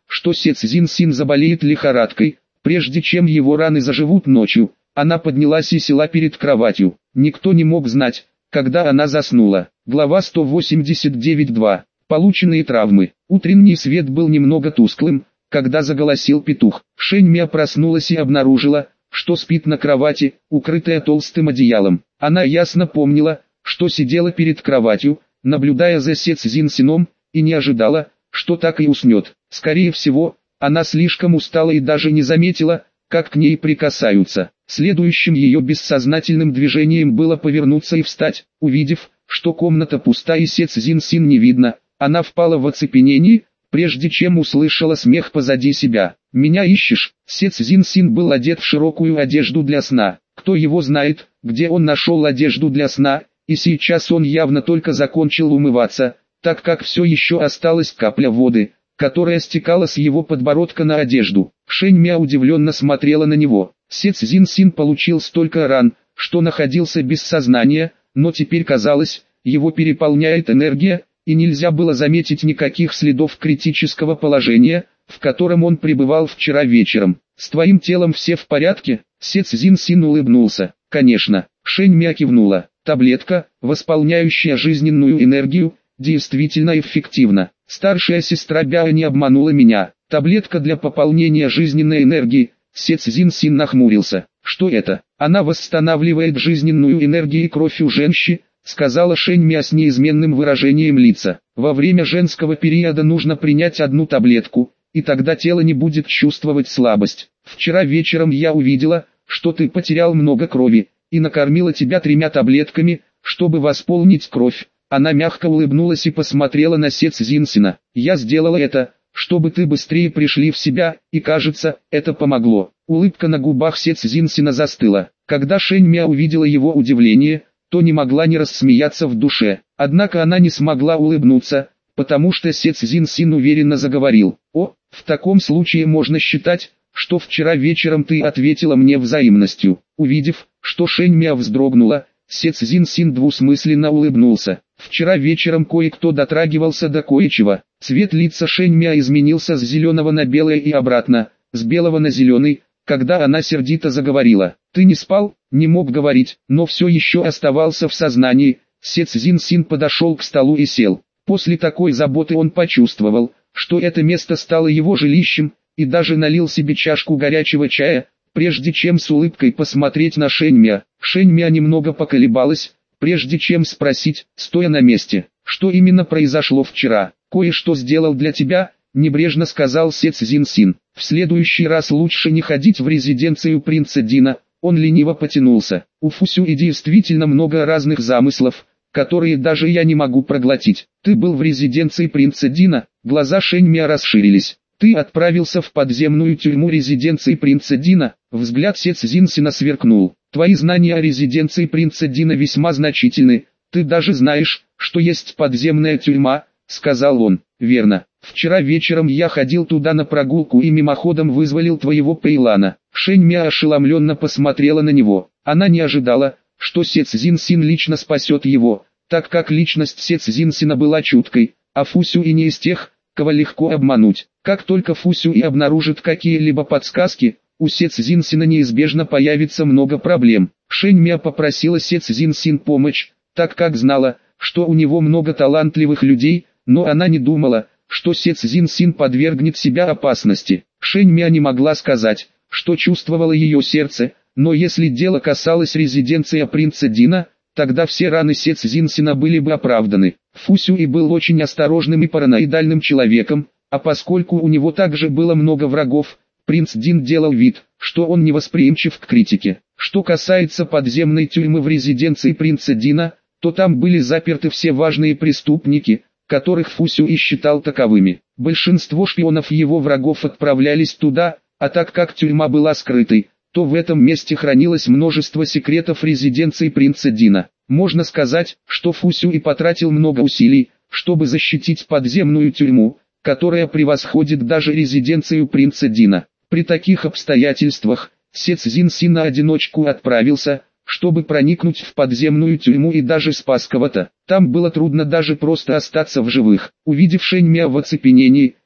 что Сец Зин Син заболеет лихорадкой, прежде чем его раны заживут ночью. Она поднялась и села перед кроватью. Никто не мог знать, когда она заснула. Глава сто восемьдесят девять два. Полученные травмы. Утренний свет был немного тусклым, когда заголосил петух. Шэньмя проснулась и обнаружила, что спит на кровати, укрытая толстым одеялом. Она ясно помнила, что сидела перед кроватью, наблюдая за Сец Зин Сином, и не ожидала, что так и уснет. Скорее всего, она слишком устала и даже не заметила, как к ней прикасаются. Следующим ее бессознательным движением было повернуться и встать. Увидев, что комната пуста и Сец Зин Син не видно, она впала в оцепенение, прежде чем услышала смех позади себя. «Меня ищешь?» Сец Зин Син был одет в широкую одежду для сна. Кто его знает, где он нашел одежду для сна, и сейчас он явно только закончил умываться, так как все еще осталась капля воды, которая стекала с его подбородка на одежду. Шэньмя удивленно смотрела на него. Сец Зин Син получил столько ран, что находился без сознания, но теперь казалось, его переполняет энергия, и нельзя было заметить никаких следов критического положения, в котором он пребывал вчера вечером. «С твоим телом все в порядке?» Сец Зин Син улыбнулся. «Конечно». Шэньмя кивнула. «Таблетка, восполняющая жизненную энергию, действительно эффективна. Старшая сестра Бяо не обманула меня. Таблетка для пополнения жизненной энергии». Сец Зин Син нахмурился. «Что это?» «Она восстанавливает жизненную энергию и кровь у женщин», сказала Шэньмя с неизменным выражением лица. «Во время женского периода нужно принять одну таблетку, и тогда тело не будет чувствовать слабость. Вчера вечером я увидела, что ты потерял много крови, и накормила тебя тремя таблетками, чтобы восполнить кровь». Она мягко улыбнулась и посмотрела на Сец Зин Сина. «Я сделала это, чтобы ты быстрее пришли в себя, и кажется, это помогло». Улыбка на губах Сец Зин Сина застыла. Когда Шэньмя увидела его удивление, то не могла не рассмеяться в душе. Однако она не смогла улыбнуться, потому что Сец Зин Син уверенно заговорил. «О, в таком случае можно считать, что вчера вечером ты ответила мне взаимностью». Увидев, что Шэньмя вздрогнула, Сец Зин Син двусмысленно улыбнулся. Вчера вечером кое-кто дотрагивался до кое-чего. Цвет лица Шэньмя изменился с зеленого на белое и обратно, с белого на зеленый, когда она сердито заговорила. «Ты не спал?» Не мог говорить, но все еще оставался в сознании. Сец Зин Син подошел к столу и сел. После такой заботы он почувствовал, что это место стало его жилищем, и даже налил себе чашку горячего чая, прежде чем с улыбкой посмотреть на Шэньмя. Шэньмя немного поколебалась, прежде чем спросить, стоя на месте: «Что именно произошло вчера?» «Кое-что сделал для тебя», — небрежно сказал Сец Зин Син. «В следующий раз лучше не ходить в резиденцию принца Дина». Он лениво потянулся. «У Фусюи действительно много разных замыслов, которые даже я не могу проглотить. Ты был в резиденции принца Дина?» Глаза Шэньмя расширились. «Ты отправился в подземную тюрьму резиденции принца Дина?» Взгляд Сец Зин Сина сверкнул. «Твои знания о резиденции принца Дина весьма значительны. Ты даже знаешь, что есть подземная тюрьма», — сказал он. «Верно. Вчера вечером я ходил туда на прогулку и мимоходом вызволил твоего Пейлана». Шэньмя ошеломленно посмотрела на него. Она не ожидала, что Сец Зин Син лично спасет его, так как личность Сец Зин Сина была чуткой, а Фусюи не из тех, кого легко обмануть. Как только Фусюи обнаружит какие-либо подсказки, у Сец Зин Сина неизбежно появится много проблем. Шэньмя попросила Сец Зин Син помочь, так как знала, что у него много талантливых людей, но она не думала, что Сец Зин Син подвергнет себя опасности. Шэньмя не могла сказать, что чувствовало ее сердце, но если дело касалось резиденции принца Дина, тогда все раны Сец Зин Сина были бы оправданы. Фусюи был очень осторожным и параноидальным человеком, а поскольку у него также было много врагов, принц Дин делал вид, что он невосприимчив к критике. Что касается подземной тюрьмы в резиденции принца Дина, то там были заперты все важные преступники, которых Фусюи считал таковыми. Большинство шпионов и его врагов отправлялись туда, а так как тюрьма была скрытой, то в этом месте хранилось множество секретов резиденции принца Дина. Можно сказать, что Фусюи потратил много усилий, чтобы защитить подземную тюрьму, которая превосходит даже резиденцию принца Дина. При таких обстоятельствах, Сец Зин Син на одиночку отправился, чтобы проникнуть в подземную тюрьму и даже спас кого-то. Там было трудно даже просто остаться в живых. Увидев Шэньмя в оцепенении,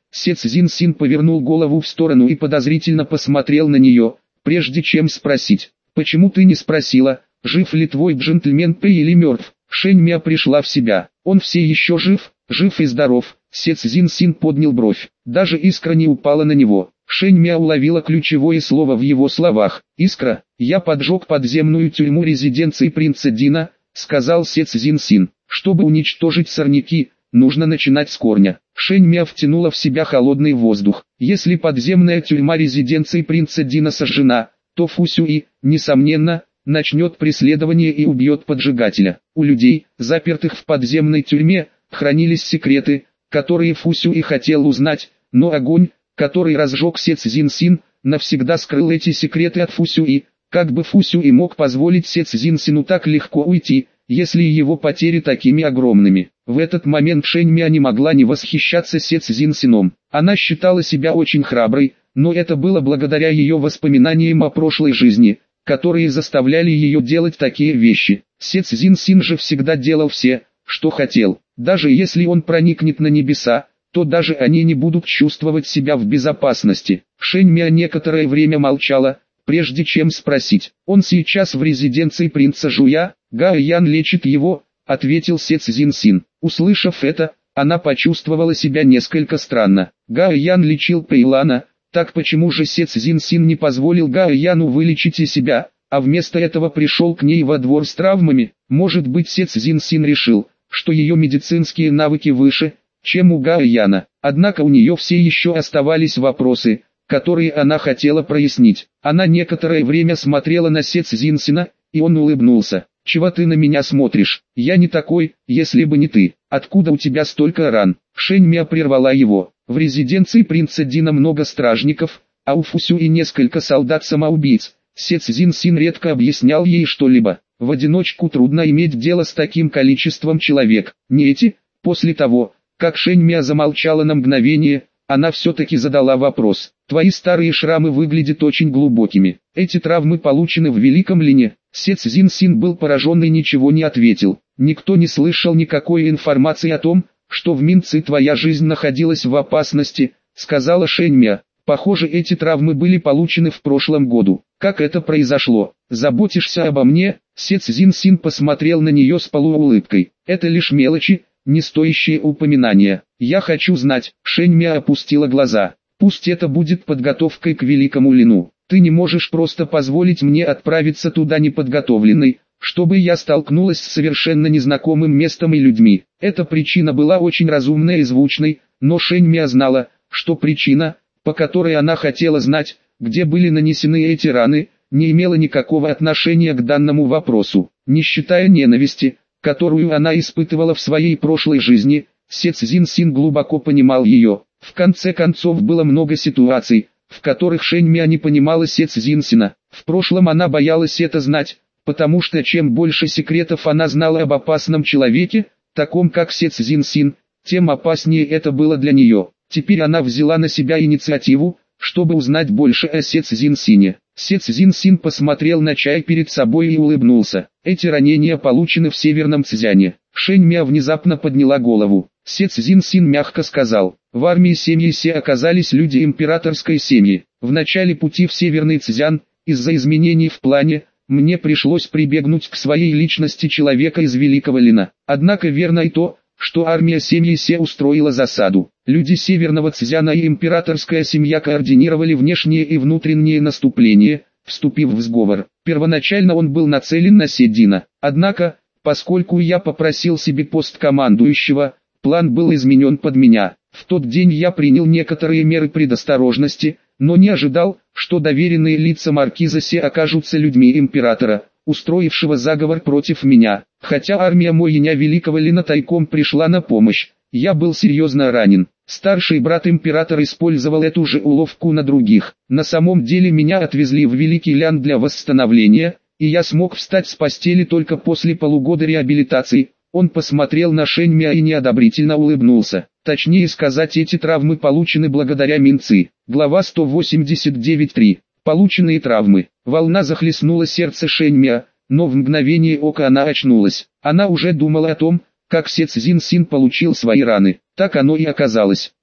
Сец Зин Син повернул голову в сторону и подозрительно посмотрел на нее, прежде чем спросить: «Почему ты не спросила, жив ли твой джентльмен Пэй или мертв?» Шэнь Мя пришла в себя. «Он все еще жив, жив и здоров». Сец Зин Син поднял бровь. Даже искра не упала на него. Шэнь Мя уловила ключевое слово в его словах. «Искра, я поджег подземную тюрьму резиденции принца Дина», — сказал Сец Зин Син. «Чтобы уничтожить сорняки, нужно начинать с корня». Шэнь Мя втянула в себя холодный воздух. Если подземная тюрьма резиденции принца Дина сожжена, то Фу Сюй, несомненно, начнет преследование и убьет поджигателя. У людей, запертых в подземной тюрьме, хранились секреты, которые Фу Сюй хотел узнать, но огонь, который разжег Сец Зин Син, навсегда скрыл эти секреты от Фу Сюй. Как бы Фу Сюй мог позволить Сец Зин Сину так легко уйти, если его потери такими огромными? В этот момент Шэнь Мя не могла не восхищаться Сец Зин Сином. Она считала себя очень храброй, но это было благодаря ее воспоминаниям о прошлой жизни, которые заставляли ее делать такие вещи. Сец Зин Син же всегда делал все, что хотел. Даже если он проникнет на небеса, то даже они не будут чувствовать себя в безопасности. Шэнь Мя некоторое время молчала, прежде чем спросить: «Он сейчас в резиденции принца Жуя, Гао Ян лечит его», — ответил Сец Зин Син. Услышав это, она почувствовала себя несколько странно. Гао Ян лечил Пэйлана, так почему же Сец Зин Син не позволил Гао Яну вылечить и себя, а вместо этого пришел к ней во двор с травмами? Может быть, Сец Зин Син решил, что ее медицинские навыки выше, чем у Гао Яна. Однако у нее все еще оставались вопросы, которые она хотела прояснить. Она некоторое время смотрела на Сец Зин Сина, и он улыбнулся. «Чего ты на меня смотришь? Я не такой, если бы не ты. Откуда у тебя столько ран?» Шэнь Мя прервала его. «В резиденции принца Дина много стражников, а у Фу Сюй несколько солдат-самоубийц». Сец Зин Син редко объяснял ей что-либо. В одиночку трудно иметь дело с таким количеством человек. Не эти? После того, как Шэнь Мя замолчала на мгновение, она все-таки задала вопрос. «Твои старые шрамы выглядят очень глубокими. Эти травмы получены в Великом Лине?» Сец Зин Син был поражен и ничего не ответил. «Никто не слышал никакой информации о том, что в Минцы твоя жизнь находилась в опасности», — сказала Шэнь Мя. «Похоже, эти травмы были получены в прошлом году. Как это произошло? Заботишься обо мне?» Сец Зин Син посмотрел на нее с полуулыбкой. «Это лишь мелочи, не стоящие упоминания. Я хочу знать». Шэнь Мя опустила глаза. «Пусть это будет подготовкой к Великому Лину. Ты не можешь просто позволить мне отправиться туда неподготовленной, чтобы я столкнулась с совершенно незнакомым местом и людьми». Эта причина была очень разумной и звучной, но Шэнь Мя знала, что причина, по которой она хотела знать, где были нанесены эти раны, не имела никакого отношения к данному вопросу. Не считая ненависти, которую она испытывала в своей прошлой жизни, Сец Зин Син глубоко понимал ее. В конце концов, было много ситуаций, в которых Шэнь Мя не понимала Сец Зин Сина. В прошлом она боялась это знать, потому что чем больше секретов она знала об опасном человеке, таком как Сец Зин Син, тем опаснее это было для нее. Теперь она взяла на себя инициативу, чтобы узнать больше о Сец Зин Сине. Сец Зин Син посмотрел на чай перед собой и улыбнулся. «Эти ранения получены в Северном Цзяне». Шэнь Мя внезапно подняла голову. Сец Зин Син мягко сказал: «В армии семьи Се оказались люди императорской семьи. В начале пути в Северный Цзян, из-за изменений в плане, мне пришлось прибегнуть к своей личности человека из Великого Лина. Однако верно и то, что армия семьи Се устроила засаду. Люди Северного Цзяна и императорская семья координировали внешние и внутренние наступления, вступив в сговор. Первоначально он был нацелен на Седина. Однако, поскольку я попросил себе пост командующего, план был изменен под меня. В тот день я принял некоторые меры предосторожности, но не ожидал, что доверенные лица маркиза Се окажутся людьми императора, устроившего заговор против меня. Хотя армия Моиня Великого Лина тайком пришла на помощь, я был серьезно ранен. Старший брат императора использовал эту же уловку на других. На самом деле меня отвезли в Великий Лян для восстановления, и я смог встать с постели только после полугода реабилитации. Он посмотрел на Шэнь Мя и неодобрительно улыбнулся. Точнее сказать, эти травмы получены благодаря Минцы. Глава сто восемьдесят девять три. Полученные травмы. Волна захлестнула сердце Шэнь Мя, но в мгновение ока она очнулась. Она уже думала о том, как Сец Зин Син получил свои раны. Так оно и оказалось.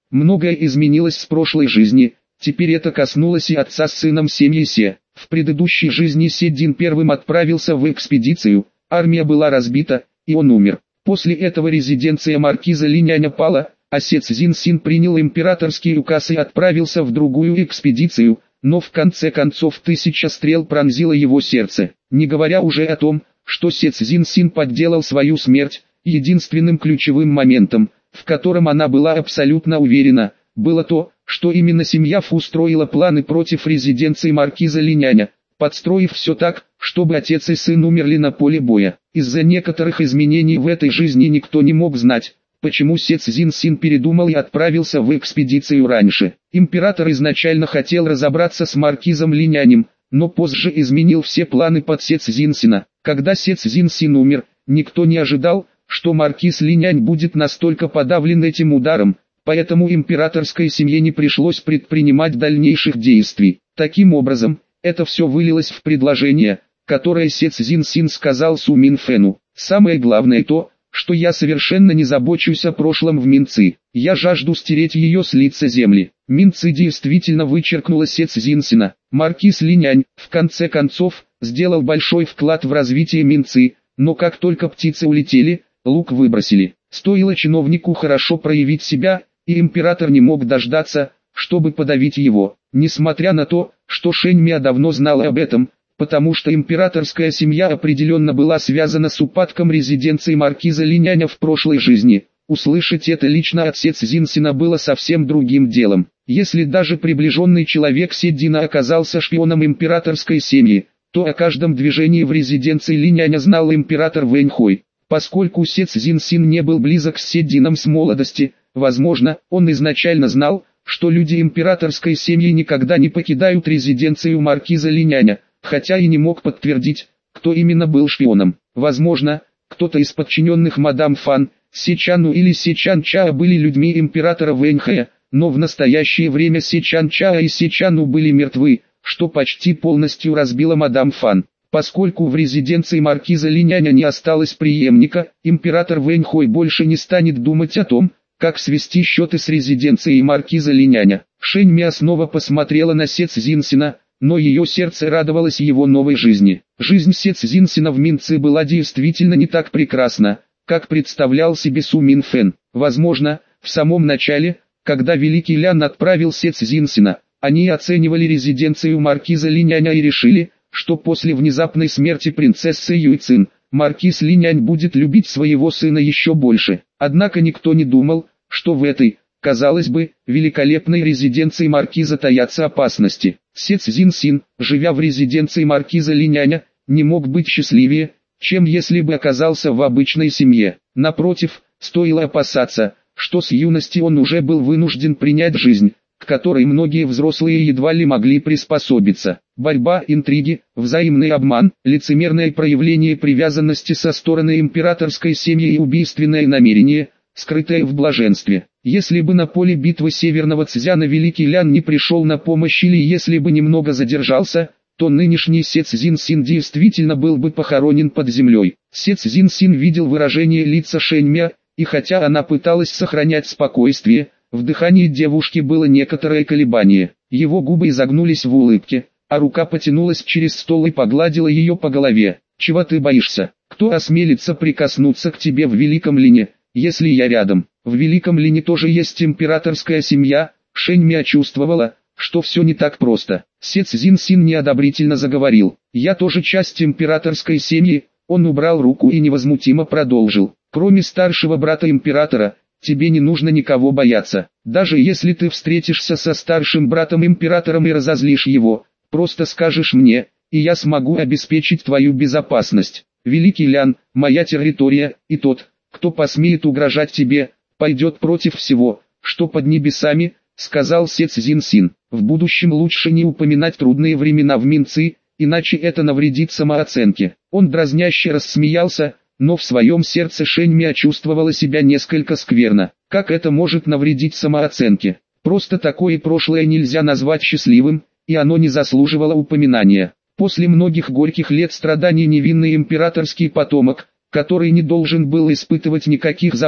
Многое изменилось с прошлой жизни, теперь это коснулось и отца с сыном семьи Се. В предыдущей жизни Седзин первым отправился в экспедицию, армия была разбита, и он умер. После этого резиденция маркиза Линяня пала, а Седзин Син принял императорский указ и отправился в другую экспедицию, но в конце концов тысяча стрел пронзила его сердце. Не говоря уже о том, что Седзин Син подделал свою смерть, единственным ключевым моментом, в котором она была абсолютно уверена, было то, что именно семья Фу строила планы против резиденции маркиза Линяня, подстроив все так, чтобы отец и сын умерли на поле боя. Из-за некоторых изменений в этой жизни никто не мог знать, почему Седзин Син передумал и отправился в экспедицию раньше. Император изначально хотел разобраться с маркизом Линянем, но позже изменил все планы под Седзин Сина. Когда Седзин Син умер, никто не ожидал, что маркиз Линянь будет настолько подавлен этим ударом, поэтому императорской семье не пришлось предпринимать дальнейших действий. Таким образом, это все вылилось в предложение, которое Седзин Син сказал Су Минфену. Самое главное то, что я совершенно не забочусь о прошлом в Минци. Я жажду стереть ее с лица земли. Минци действительно вычеркнула Седзин Сина. Маркиз Линянь, в конце концов, сделал большой вклад в развитие Минци, но как только птицы улетели, лук выбросили. Стоило чиновнику хорошо проявить себя, и император не мог дождаться, чтобы подавить его. Несмотря на то, что Шэнь Мя давно знала об этом, потому что императорская семья определенно была связана с упадком резиденции маркиза Линяня в прошлой жизни, услышать это лично от Седзин Сина было совсем другим делом. Если даже приближенный человек Седзина оказался шпионом императорской семьи, то о каждом движении в резиденции Линяня знал император Вэньхой. Поскольку Седзин Син не был близок с Седзином с молодости, возможно, он изначально знал, что люди императорской семьи никогда не покидают резиденцию маркиза Линяня, хотя и не мог подтвердить, кто именно был шпионом. Возможно, кто-то из подчиненных мадам Фан, Сечану или Сечан Чаа были людьми императора Вэньхэя, но в настоящее время Сечан Чаа и Сечану были мертвы, что почти полностью разбило мадам Фан. Поскольку в резиденции маркиза Линяня не осталось преемника, император Вэньхой больше не станет думать о том, как свести счеты с резиденцией маркиза Линяня. Шэнь Мя снова посмотрела на Седзин Сина, но ее сердце радовалось его новой жизни. Жизнь Седзин Сина в Минци была действительно не так прекрасна, как представлял себе Су Минфен. Возможно, в самом начале, когда Великий Лян отправил Седзин Сина, они оценивали резиденцию маркиза Линяня и решили, что после внезапной смерти принцессы Юйцин, маркиз Линянь будет любить своего сына еще больше. Однако никто не думал, что в этой, казалось бы, великолепной резиденции маркиза таятся опасности. Седзин Син, живя в резиденции маркиза Линяня, не мог быть счастливее, чем если бы оказался в обычной семье. Напротив, стоило опасаться, что с юности он уже был вынужден принять жизнь, к которой многие взрослые едва ли могли приспособиться. Борьба, интриги, взаимный обман, лицемерное проявление привязанности со стороны императорской семьи и убийственное намерение, скрытое в блаженстве. Если бы на поле битвы Северного Цзяна Великий Лян не пришел на помощь или если бы немного задержался, то нынешний Седзин Син действительно был бы похоронен под землей. Седзин Син видел выражение лица Шэнь Мя, и хотя она пыталась сохранять спокойствие, в дыхании девушки было некоторое колебание. Его губы изогнулись в улыбке, а рука потянулась через стол и погладила ее по голове. «Чего ты боишься? Кто осмелится прикоснуться к тебе в Великом Лине, если я рядом?» В Великом Лине тоже есть императорская семья. Шэнь Мя чувствовала, что все не так просто. Седзин Син неодобрительно заговорил. «Я тоже часть императорской семьи». Он убрал руку и невозмутимо продолжил. «Кроме старшего брата императора, тебе не нужно никого бояться. Даже если ты встретишься со старшим братом императором и разозлишь его, просто скажешь мне, и я смогу обеспечить твою безопасность. Великий Лян, моя территория, и тот, кто посмеет угрожать тебе, пойдет против всего, что под небесами», — сказал Седзин Син. «В будущем лучше не упоминать трудные времена в Минци, иначе это навредит самооценке». Он дразняще рассмеялся, но в своем сердце Шэнь Мя чувствовала себя несколько скверно. Как это может навредить самооценке? Просто такое прошлое нельзя назвать счастливым, и оно не заслуживало упоминания. После многих горьких лет страданий невинный императорский потомок, который не должен был испытывать никаких забот,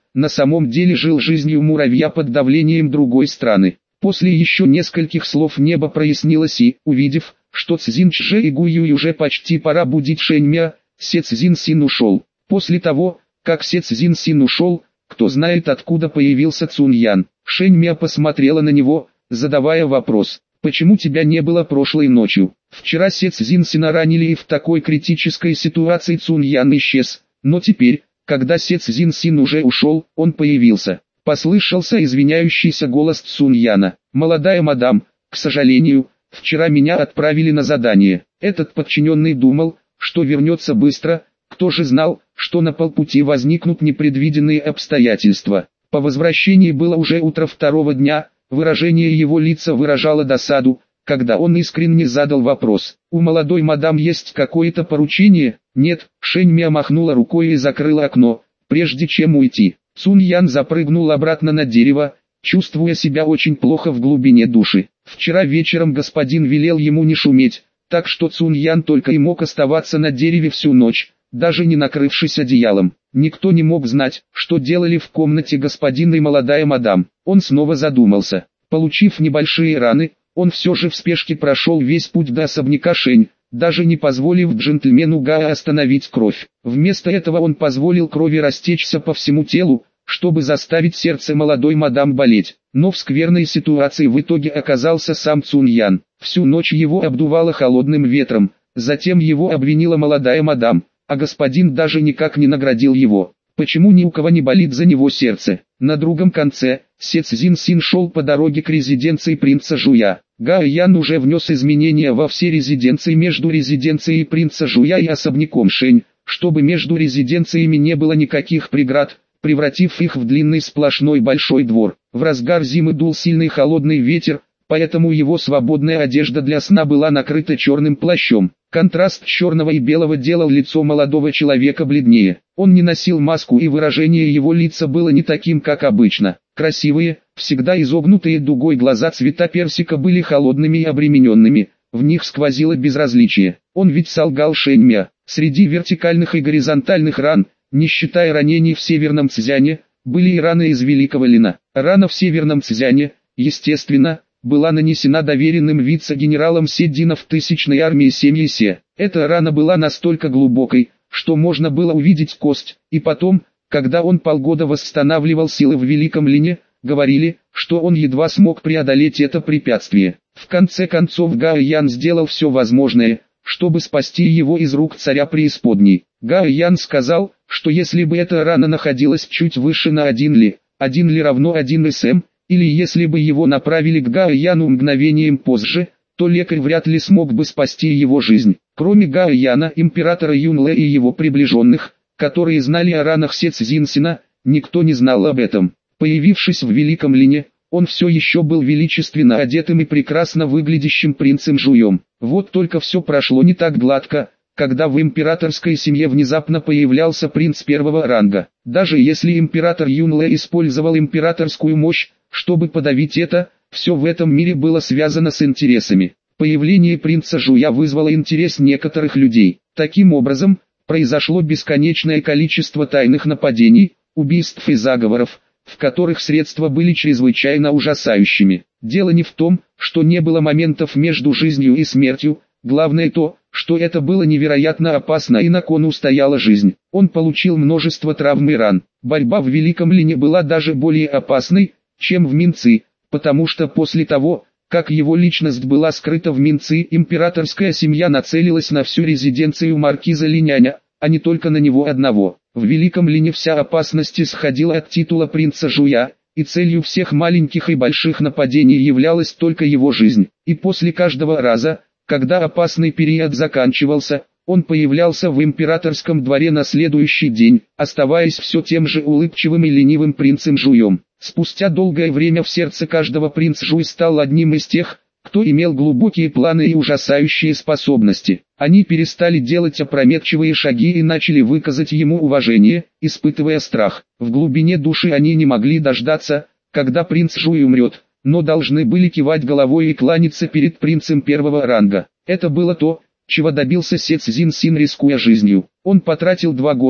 на самом деле жил жизнью муравья под давлением другой страны. После еще нескольких слов небо прояснилось и, увидев, что Цзин Чже и Гуюй уже почти пора будить Шэньмя, Се Цзин Син ушел. После того, как Се Цзин Син ушел, кто знает откуда появился Цунь Ян. Шэньмя посмотрела на него, задавая вопрос: «Почему тебя не было прошлой ночью?» Вчера Се Цзин Сина ранили и в такой критической ситуации Цунь Ян исчез, но теперь, когда Се Цзин Син уже ушел, он появился. Послышался извиняющийся голос Цунь Яна. «Молодая мадам, к сожалению, вчера меня отправили на задание». Этот подчиненный думал, что вернется быстро, кто же знал, что на полпути возникнут непредвиденные обстоятельства. По возвращении было уже утро второго дня, выражение его лица выражало досаду, когда он искренне задал вопрос: «У молодой мадам есть какое-то поручение?» «Нет», Шэньмя махнула рукой и закрыла окно, прежде чем уйти. Цунь Ян запрыгнул обратно на дерево, чувствуя себя очень плохо в глубине души. Вчера вечером господин велел ему не шуметь, так что Цунь Ян только и мог оставаться на дереве всю ночь, даже не накрывшись одеялом. Никто не мог знать, что делали в комнате господин и молодая мадам. Он снова задумался. Получив небольшие раны, он все же в спешке прошел весь путь до особняка Шэнь, даже не позволив джентльмену Гао остановить кровь. Вместо этого он позволил крови растечься по всему телу, чтобы заставить сердце молодой мадам болеть. Но в скверной ситуации в итоге оказался сам Цунь Ян. Всю ночь его обдувало холодным ветром, затем его обвинила молодая мадам, а господин даже никак не наградил его. Почему ни у кого не болит за него сердце? На другом конце, Се Цзин Син шел по дороге к резиденции принца Жуя. Гао Ян уже внес изменения во все резиденции между резиденцией принца Жуя и особняком Шэнь, чтобы между резиденциями не было никаких преград, превратив их в длинный сплошной большой двор. В разгар зимы дул сильный холодный ветер, поэтому его свободная одежда для сна была накрыта черным плащом. Контраст черного и белого делал лицо молодого человека бледнее. Он не носил маску, и выражение его лица было не таким, как обычно. Красивые, всегда изогнутые дугой глаза цвета персика были холодными и обремененными, в них сквозило безразличие. Он ведь солгал Шэньмя. Среди вертикальных и горизонтальных ран, не считая ранений в Северном Цзяне, были и раны из Великого Лина. Рана в Северном Цзяне, естественно, была нанесена доверенным вице-генералом Седдина в тысячной армии семьи Се. Эта рана была настолько глубокой, что можно было увидеть кость, и потом, когда он полгода восстанавливал силы в Великом Лине, говорили, что он едва смог преодолеть это препятствие. В конце концов Гао Ян сделал все возможное, чтобы спасти его из рук царя преисподней. Гао Ян сказал, что если бы эта рана находилась чуть выше на один ли, один ли равно один см, или если бы его направили к Гао Яну мгновением позже, то лекарь вряд ли смог бы спасти его жизнь. Кроме Гао Яна, императора Юнле и его приближенных, которые знали о ранах Се Цзин Сина, никто не знал об этом. Появившись в Великом Лине, он все еще был величественно одетым и прекрасно выглядящим принцем Жуем. Вот только все прошло не так гладко, когда в императорской семье внезапно появлялся принц первого ранга. Даже если император Юнле использовал императорскую мощь, чтобы подавить это, все в этом мире было связано с интересами. Появление принца Жуя вызвало интерес некоторых людей. Таким образом, произошло бесконечное количество тайных нападений, убийств и заговоров, в которых средства были чрезвычайно ужасающими. Дело не в том, что не было моментов между жизнью и смертью, главное то, что это было невероятно опасно и на кону стояла жизнь. Он получил множество травм и ран. Борьба в Великом Лине была даже более опасной, чем в Минци, потому что после того, как его личность была скрыта в Минци, императорская семья нацелилась на всю резиденцию маркиза Линяня, а не только на него одного. В Великом Лине вся опасность исходила от титула принца Жуя, и целью всех маленьких и больших нападений являлась только его жизнь. И после каждого раза, когда опасный период заканчивался, он появлялся в императорском дворе на следующий день, оставаясь все тем же улыбчивым и ленивым принцем Жуем. Спустя долгое время в сердце каждого принц Жуй стал одним из тех, кто имел глубокие планы и ужасающие способности. Они перестали делать опрометчивые шаги и начали выказать ему уважение, испытывая страх. В глубине души они не могли дождаться, когда принц Жуй умрет, но должны были кивать головой и кланяться перед принцем первого ранга. Это было то, чего добился Се Цзин Син, рискуя жизнью. Он потратил два года,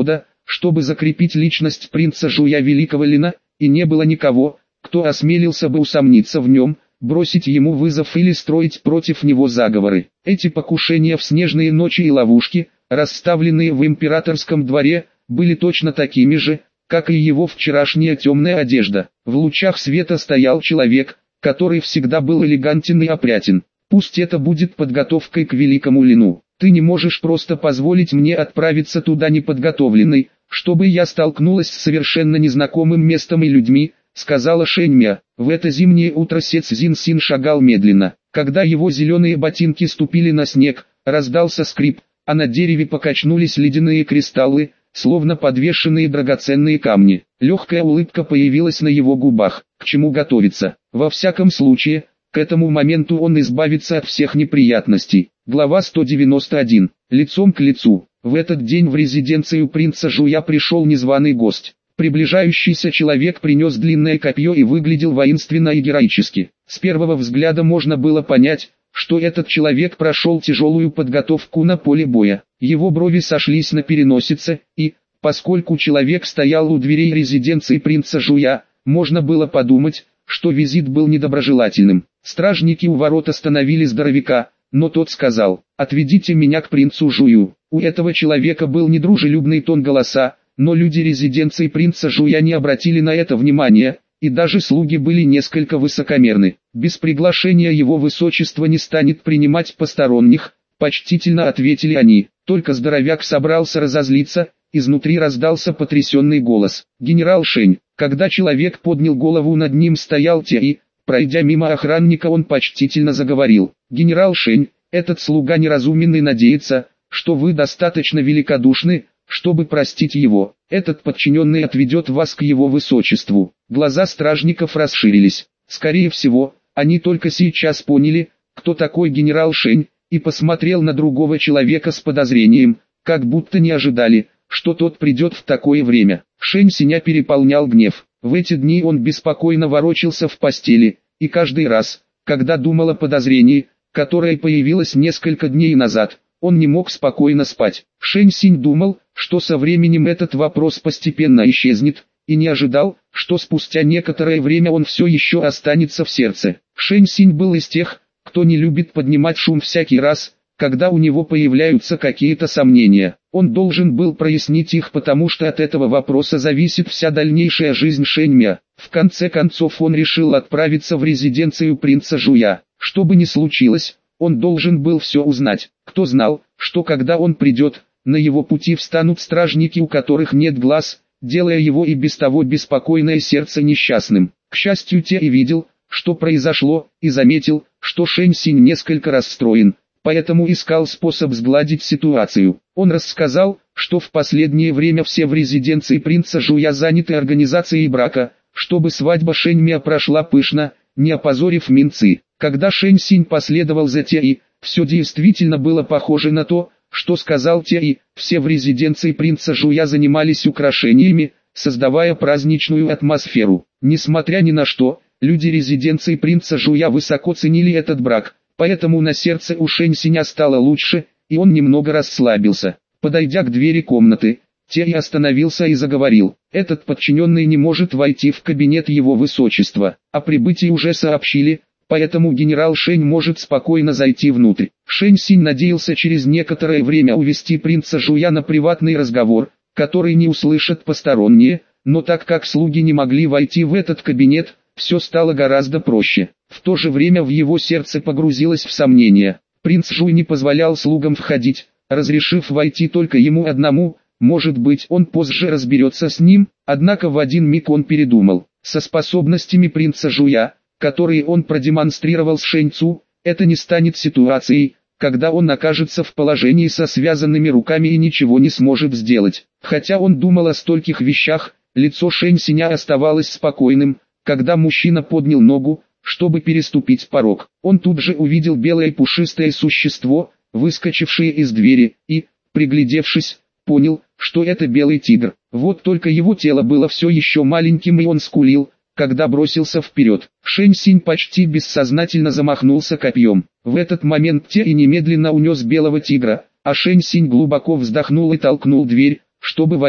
чтобы закрепить личность принца Жуя Великого Лина, и не было никого, кто осмелился бы усомниться в нем, бросить ему вызов или строить против него заговоры. Эти покушения в снежные ночи и ловушки, расставленные в императорском дворе, были точно такими же, как и его вчерашняя темная одежда. В лучах света стоял человек, который всегда был элегантен и опрятен. Пусть это будет подготовкой к Великому Лину. Ты не можешь просто позволить мне отправиться туда неподготовленной, чтобы я столкнулась с совершенно незнакомым местом и людьми, сказала Шэньмя. В это зимнее утро Се Цзин Син шагал медленно. Когда его зеленые ботинки ступили на снег, раздался скрип, а на дереве покачнулись ледяные кристаллы, словно подвешенные драгоценные камни. Легкая улыбка появилась на его губах. К чему готовиться? Во всяком случае, к этому моменту он избавится от всех неприятностей. Глава сто девяносто один. Лицом к лицу. В этот день в резиденцию принца Жуя пришел незваный гость. Приближающийся человек принес длинное копье и выглядел воинственно и героически. С первого взгляда можно было понять, что этот человек прошел тяжелую подготовку на поле боя. Его брови сошлись на переносице, и, поскольку человек стоял у дверей резиденции принца Жуя, можно было подумать, что визит был недоброжелательным. Стражники у ворот остановили здоровяка, но тот сказал: «Отведите меня к принцу Жую». У этого человека был недружелюбный тон голоса, но люди резиденции принца Жуя не обратили на это внимания, и даже слуги были несколько высокомерны. «Без приглашения его высочество не станет принимать посторонних», почтительно ответили они. Только здоровяк собрался разозлиться, изнутри раздался потрясенный голос. «Генерал Шэнь». Когда человек поднял голову, над ним стоял Те и, пройдя мимо охранника, он почтительно заговорил: «Генерал Шэнь, этот слуга неразумен и надеется, что вы достаточно великодушны, чтобы простить его. Этот подчиненный отведет вас к его высочеству». Глаза стражников расширились. Скорее всего, они только сейчас поняли, кто такой генерал Шэнь, и посмотрел на другого человека с подозрением, как будто не ожидали, что тот придет в такое время. Шэнь Синя переполнял гнев. В эти дни он беспокойно ворочался в постели, и каждый раз, когда думал о подозрении, которое появилось несколько дней назад, он не мог спокойно спать. Шэнь Синь думал, что со временем этот вопрос постепенно исчезнет, и не ожидал, что спустя некоторое время он все еще останется в сердце. Шэнь Синь был из тех, кто не любит поднимать шум всякий раз, когда у него появляются какие-то сомнения. Он должен был прояснить их, потому что от этого вопроса зависит вся дальнейшая жизнь Шэньмя. В конце концов он решил отправиться в резиденцию принца Жуя. Что бы ни случилось, он должен был все узнать. Кто знал, что когда он придет, на его пути встанут стражники, у которых нет глаз, делая его и без того беспокойное сердце несчастным. К счастью, Те и видел, что произошло, и заметил, что Шэнь Синь несколько расстроен, поэтому искал способ сгладить ситуацию. Он рассказал, что в последнее время все в резиденции принца Жуя заняты организацией брака, чтобы свадьба Шэньмя прошла пышно, не опозорив Минцы. Когда Шэнь Синь последовал за Те и, все действительно было похоже на то, что сказал Те и, все в резиденции принца Жуя занимались украшениями, создавая праздничную атмосферу. Несмотря ни на что, люди резиденции принца Жуя высоко ценили этот брак, поэтому на сердце у Шэнь Синя стало лучше, и он немного расслабился. Подойдя к двери комнаты, Те и остановился и заговорил: «Этот подчиненный не может войти в кабинет его высочества. О прибытии уже сообщили, поэтому генерал Шэнь может спокойно зайти внутрь». Шэнь Синь надеялся через некоторое время увести принца Жуя на приватный разговор, который не услышат посторонние, но так как слуги не могли войти в этот кабинет, все стало гораздо проще. В то же время в его сердце погрузилось в сомнение. Принц Жуй не позволял слугам входить, разрешив войти только ему одному. Может быть, он позже разберется с ним, однако в один миг он передумал. Со способностями принца Жуя, которые он продемонстрировал с Шэнь Цу, это не станет ситуацией, когда он окажется в положении со связанными руками и ничего не сможет сделать. Хотя он думал о стольких вещах, лицо Шэнь Синя оставалось спокойным, когда мужчина поднял ногу, чтобы переступить порог. Он тут же увидел белое пушистое существо, выскочившее из двери, и, приглядевшись, понял, что это белый тигр. Вот только его тело было все еще маленьким, и он скулил, когда бросился вперед. Шэнь Синь почти бессознательно замахнулся копьем. В этот момент Те и немедленно унес белого тигра, а Шэнь Синь глубоко вздохнул и толкнул дверь, чтобы войти.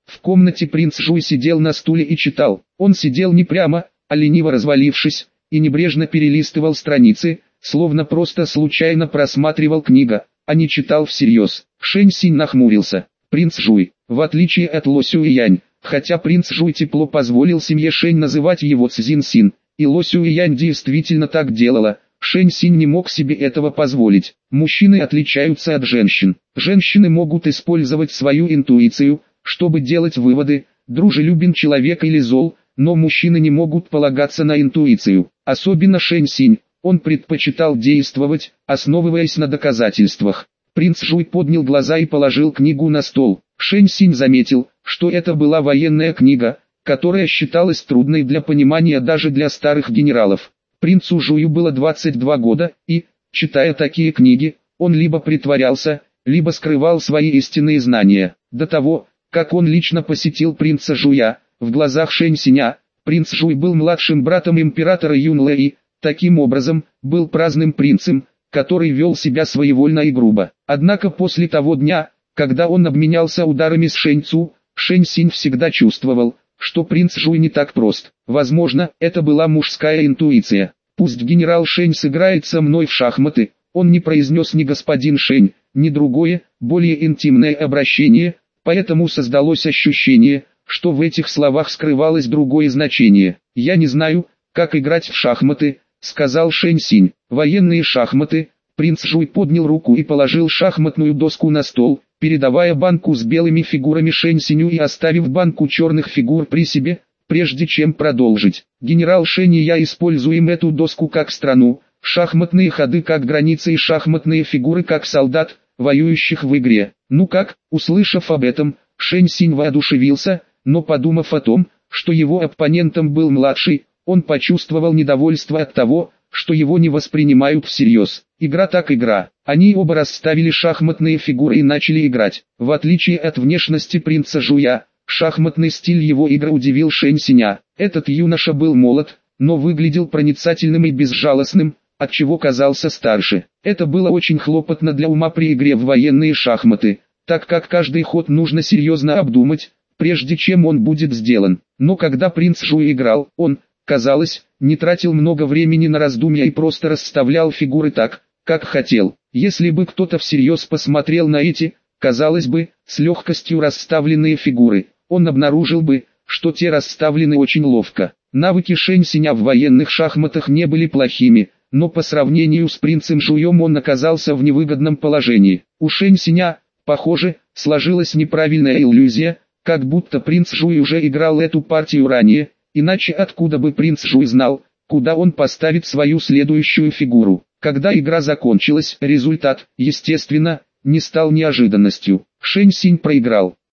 В комнате принц Жуй сидел на стуле и читал. Он сидел не прямо, а лениво развалившись, и небрежно перелистывал страницы, словно просто случайно просматривал книгу, а не читал всерьез. Шэнь Синь нахмурился. Принц Жуй, в отличие от Ло Сюэянь, хотя принц Жуй тепло позволил семье Шэнь называть его Цзин Син, и Ло Сюэянь действительно так делала, Шэнь Синь не мог себе этого позволить. Мужчины отличаются от женщин. Женщины могут использовать свою интуицию, чтобы делать выводы, дружелюбен человек или зол, но мужчины не могут полагаться на интуицию. Особенно Шэнь Синь, он предпочитал действовать, основываясь на доказательствах. Принц Жуй поднял глаза и положил книгу на стол. Шэнь Синь заметил, что это была военная книга, которая считалась трудной для понимания даже для старых генералов. Принцу Жую было двадцать два года, и, читая такие книги, он либо притворялся, либо скрывал свои истинные знания. До того, как он лично посетил принца Жуя, в глазах Шэнь Синя, принц Жуй был младшим братом императора Юнле и, таким образом, был праздным принцем, который вел себя своевольно и грубо. Однако после того дня, когда он обменялся ударами с Шэнь Цу, Шэнь Синь всегда чувствовал, что принц Жуй не так прост. Возможно, это была мужская интуиция. Пусть генерал Шэнь сыграет со мной в шахматы, он не произнес ни господин Шэнь, ни другое, более интимное обращение, поэтому создалось ощущение, что в этих словах скрывалось другое значение. «Я не знаю, как играть в шахматы», — сказал Шэнь Синь. «Военные шахматы». Принц Жуй поднял руку и положил шахматную доску на стол, передавая банку с белыми фигурами Шэнь Синю и оставив банку черных фигур при себе, прежде чем продолжить. «Генерал Шэнь и я используем эту доску как страну, шахматные ходы как границы и шахматные фигуры как солдат, воюющих в игре». Ну как, услышав об этом, Шэнь Синь воодушевился, но подумав о том, что его оппонентом был младший, он почувствовал недовольство от того, что его не воспринимают всерьез. Игра так игра. Они оба расставили шахматные фигуры и начали играть. В отличие от внешности принца Жуя, шахматный стиль его игры удивил Шэнь Синя. Этот юноша был молод, но выглядел проницательным и безжалостным, отчего казался старше. Это было очень хлопотно для ума при игре в военные шахматы, так как каждый ход нужно серьезно обдумать, прежде чем он будет сделан. Но когда принц Жуй играл, он, казалось, не тратил много времени на раздумья и просто расставлял фигуры так, как хотел. Если бы кто-то всерьез посмотрел на эти, казалось бы, с легкостью расставленные фигуры, он обнаружил бы, что те расставлены очень ловко. Навыки Шэнь Синя в военных шахматах не были плохими, но по сравнению с принцем Жуем он оказался в невыгодном положении. У Шэнь Синя, похоже, сложилась неправильная иллюзия, как будто принц Жуй уже играл эту партию ранее, иначе откуда бы принц Жуй знал, куда он поставит свою следующую фигуру. Когда игра закончилась, результат, естественно, не стал неожиданностью. Шэнь Синь проиграл.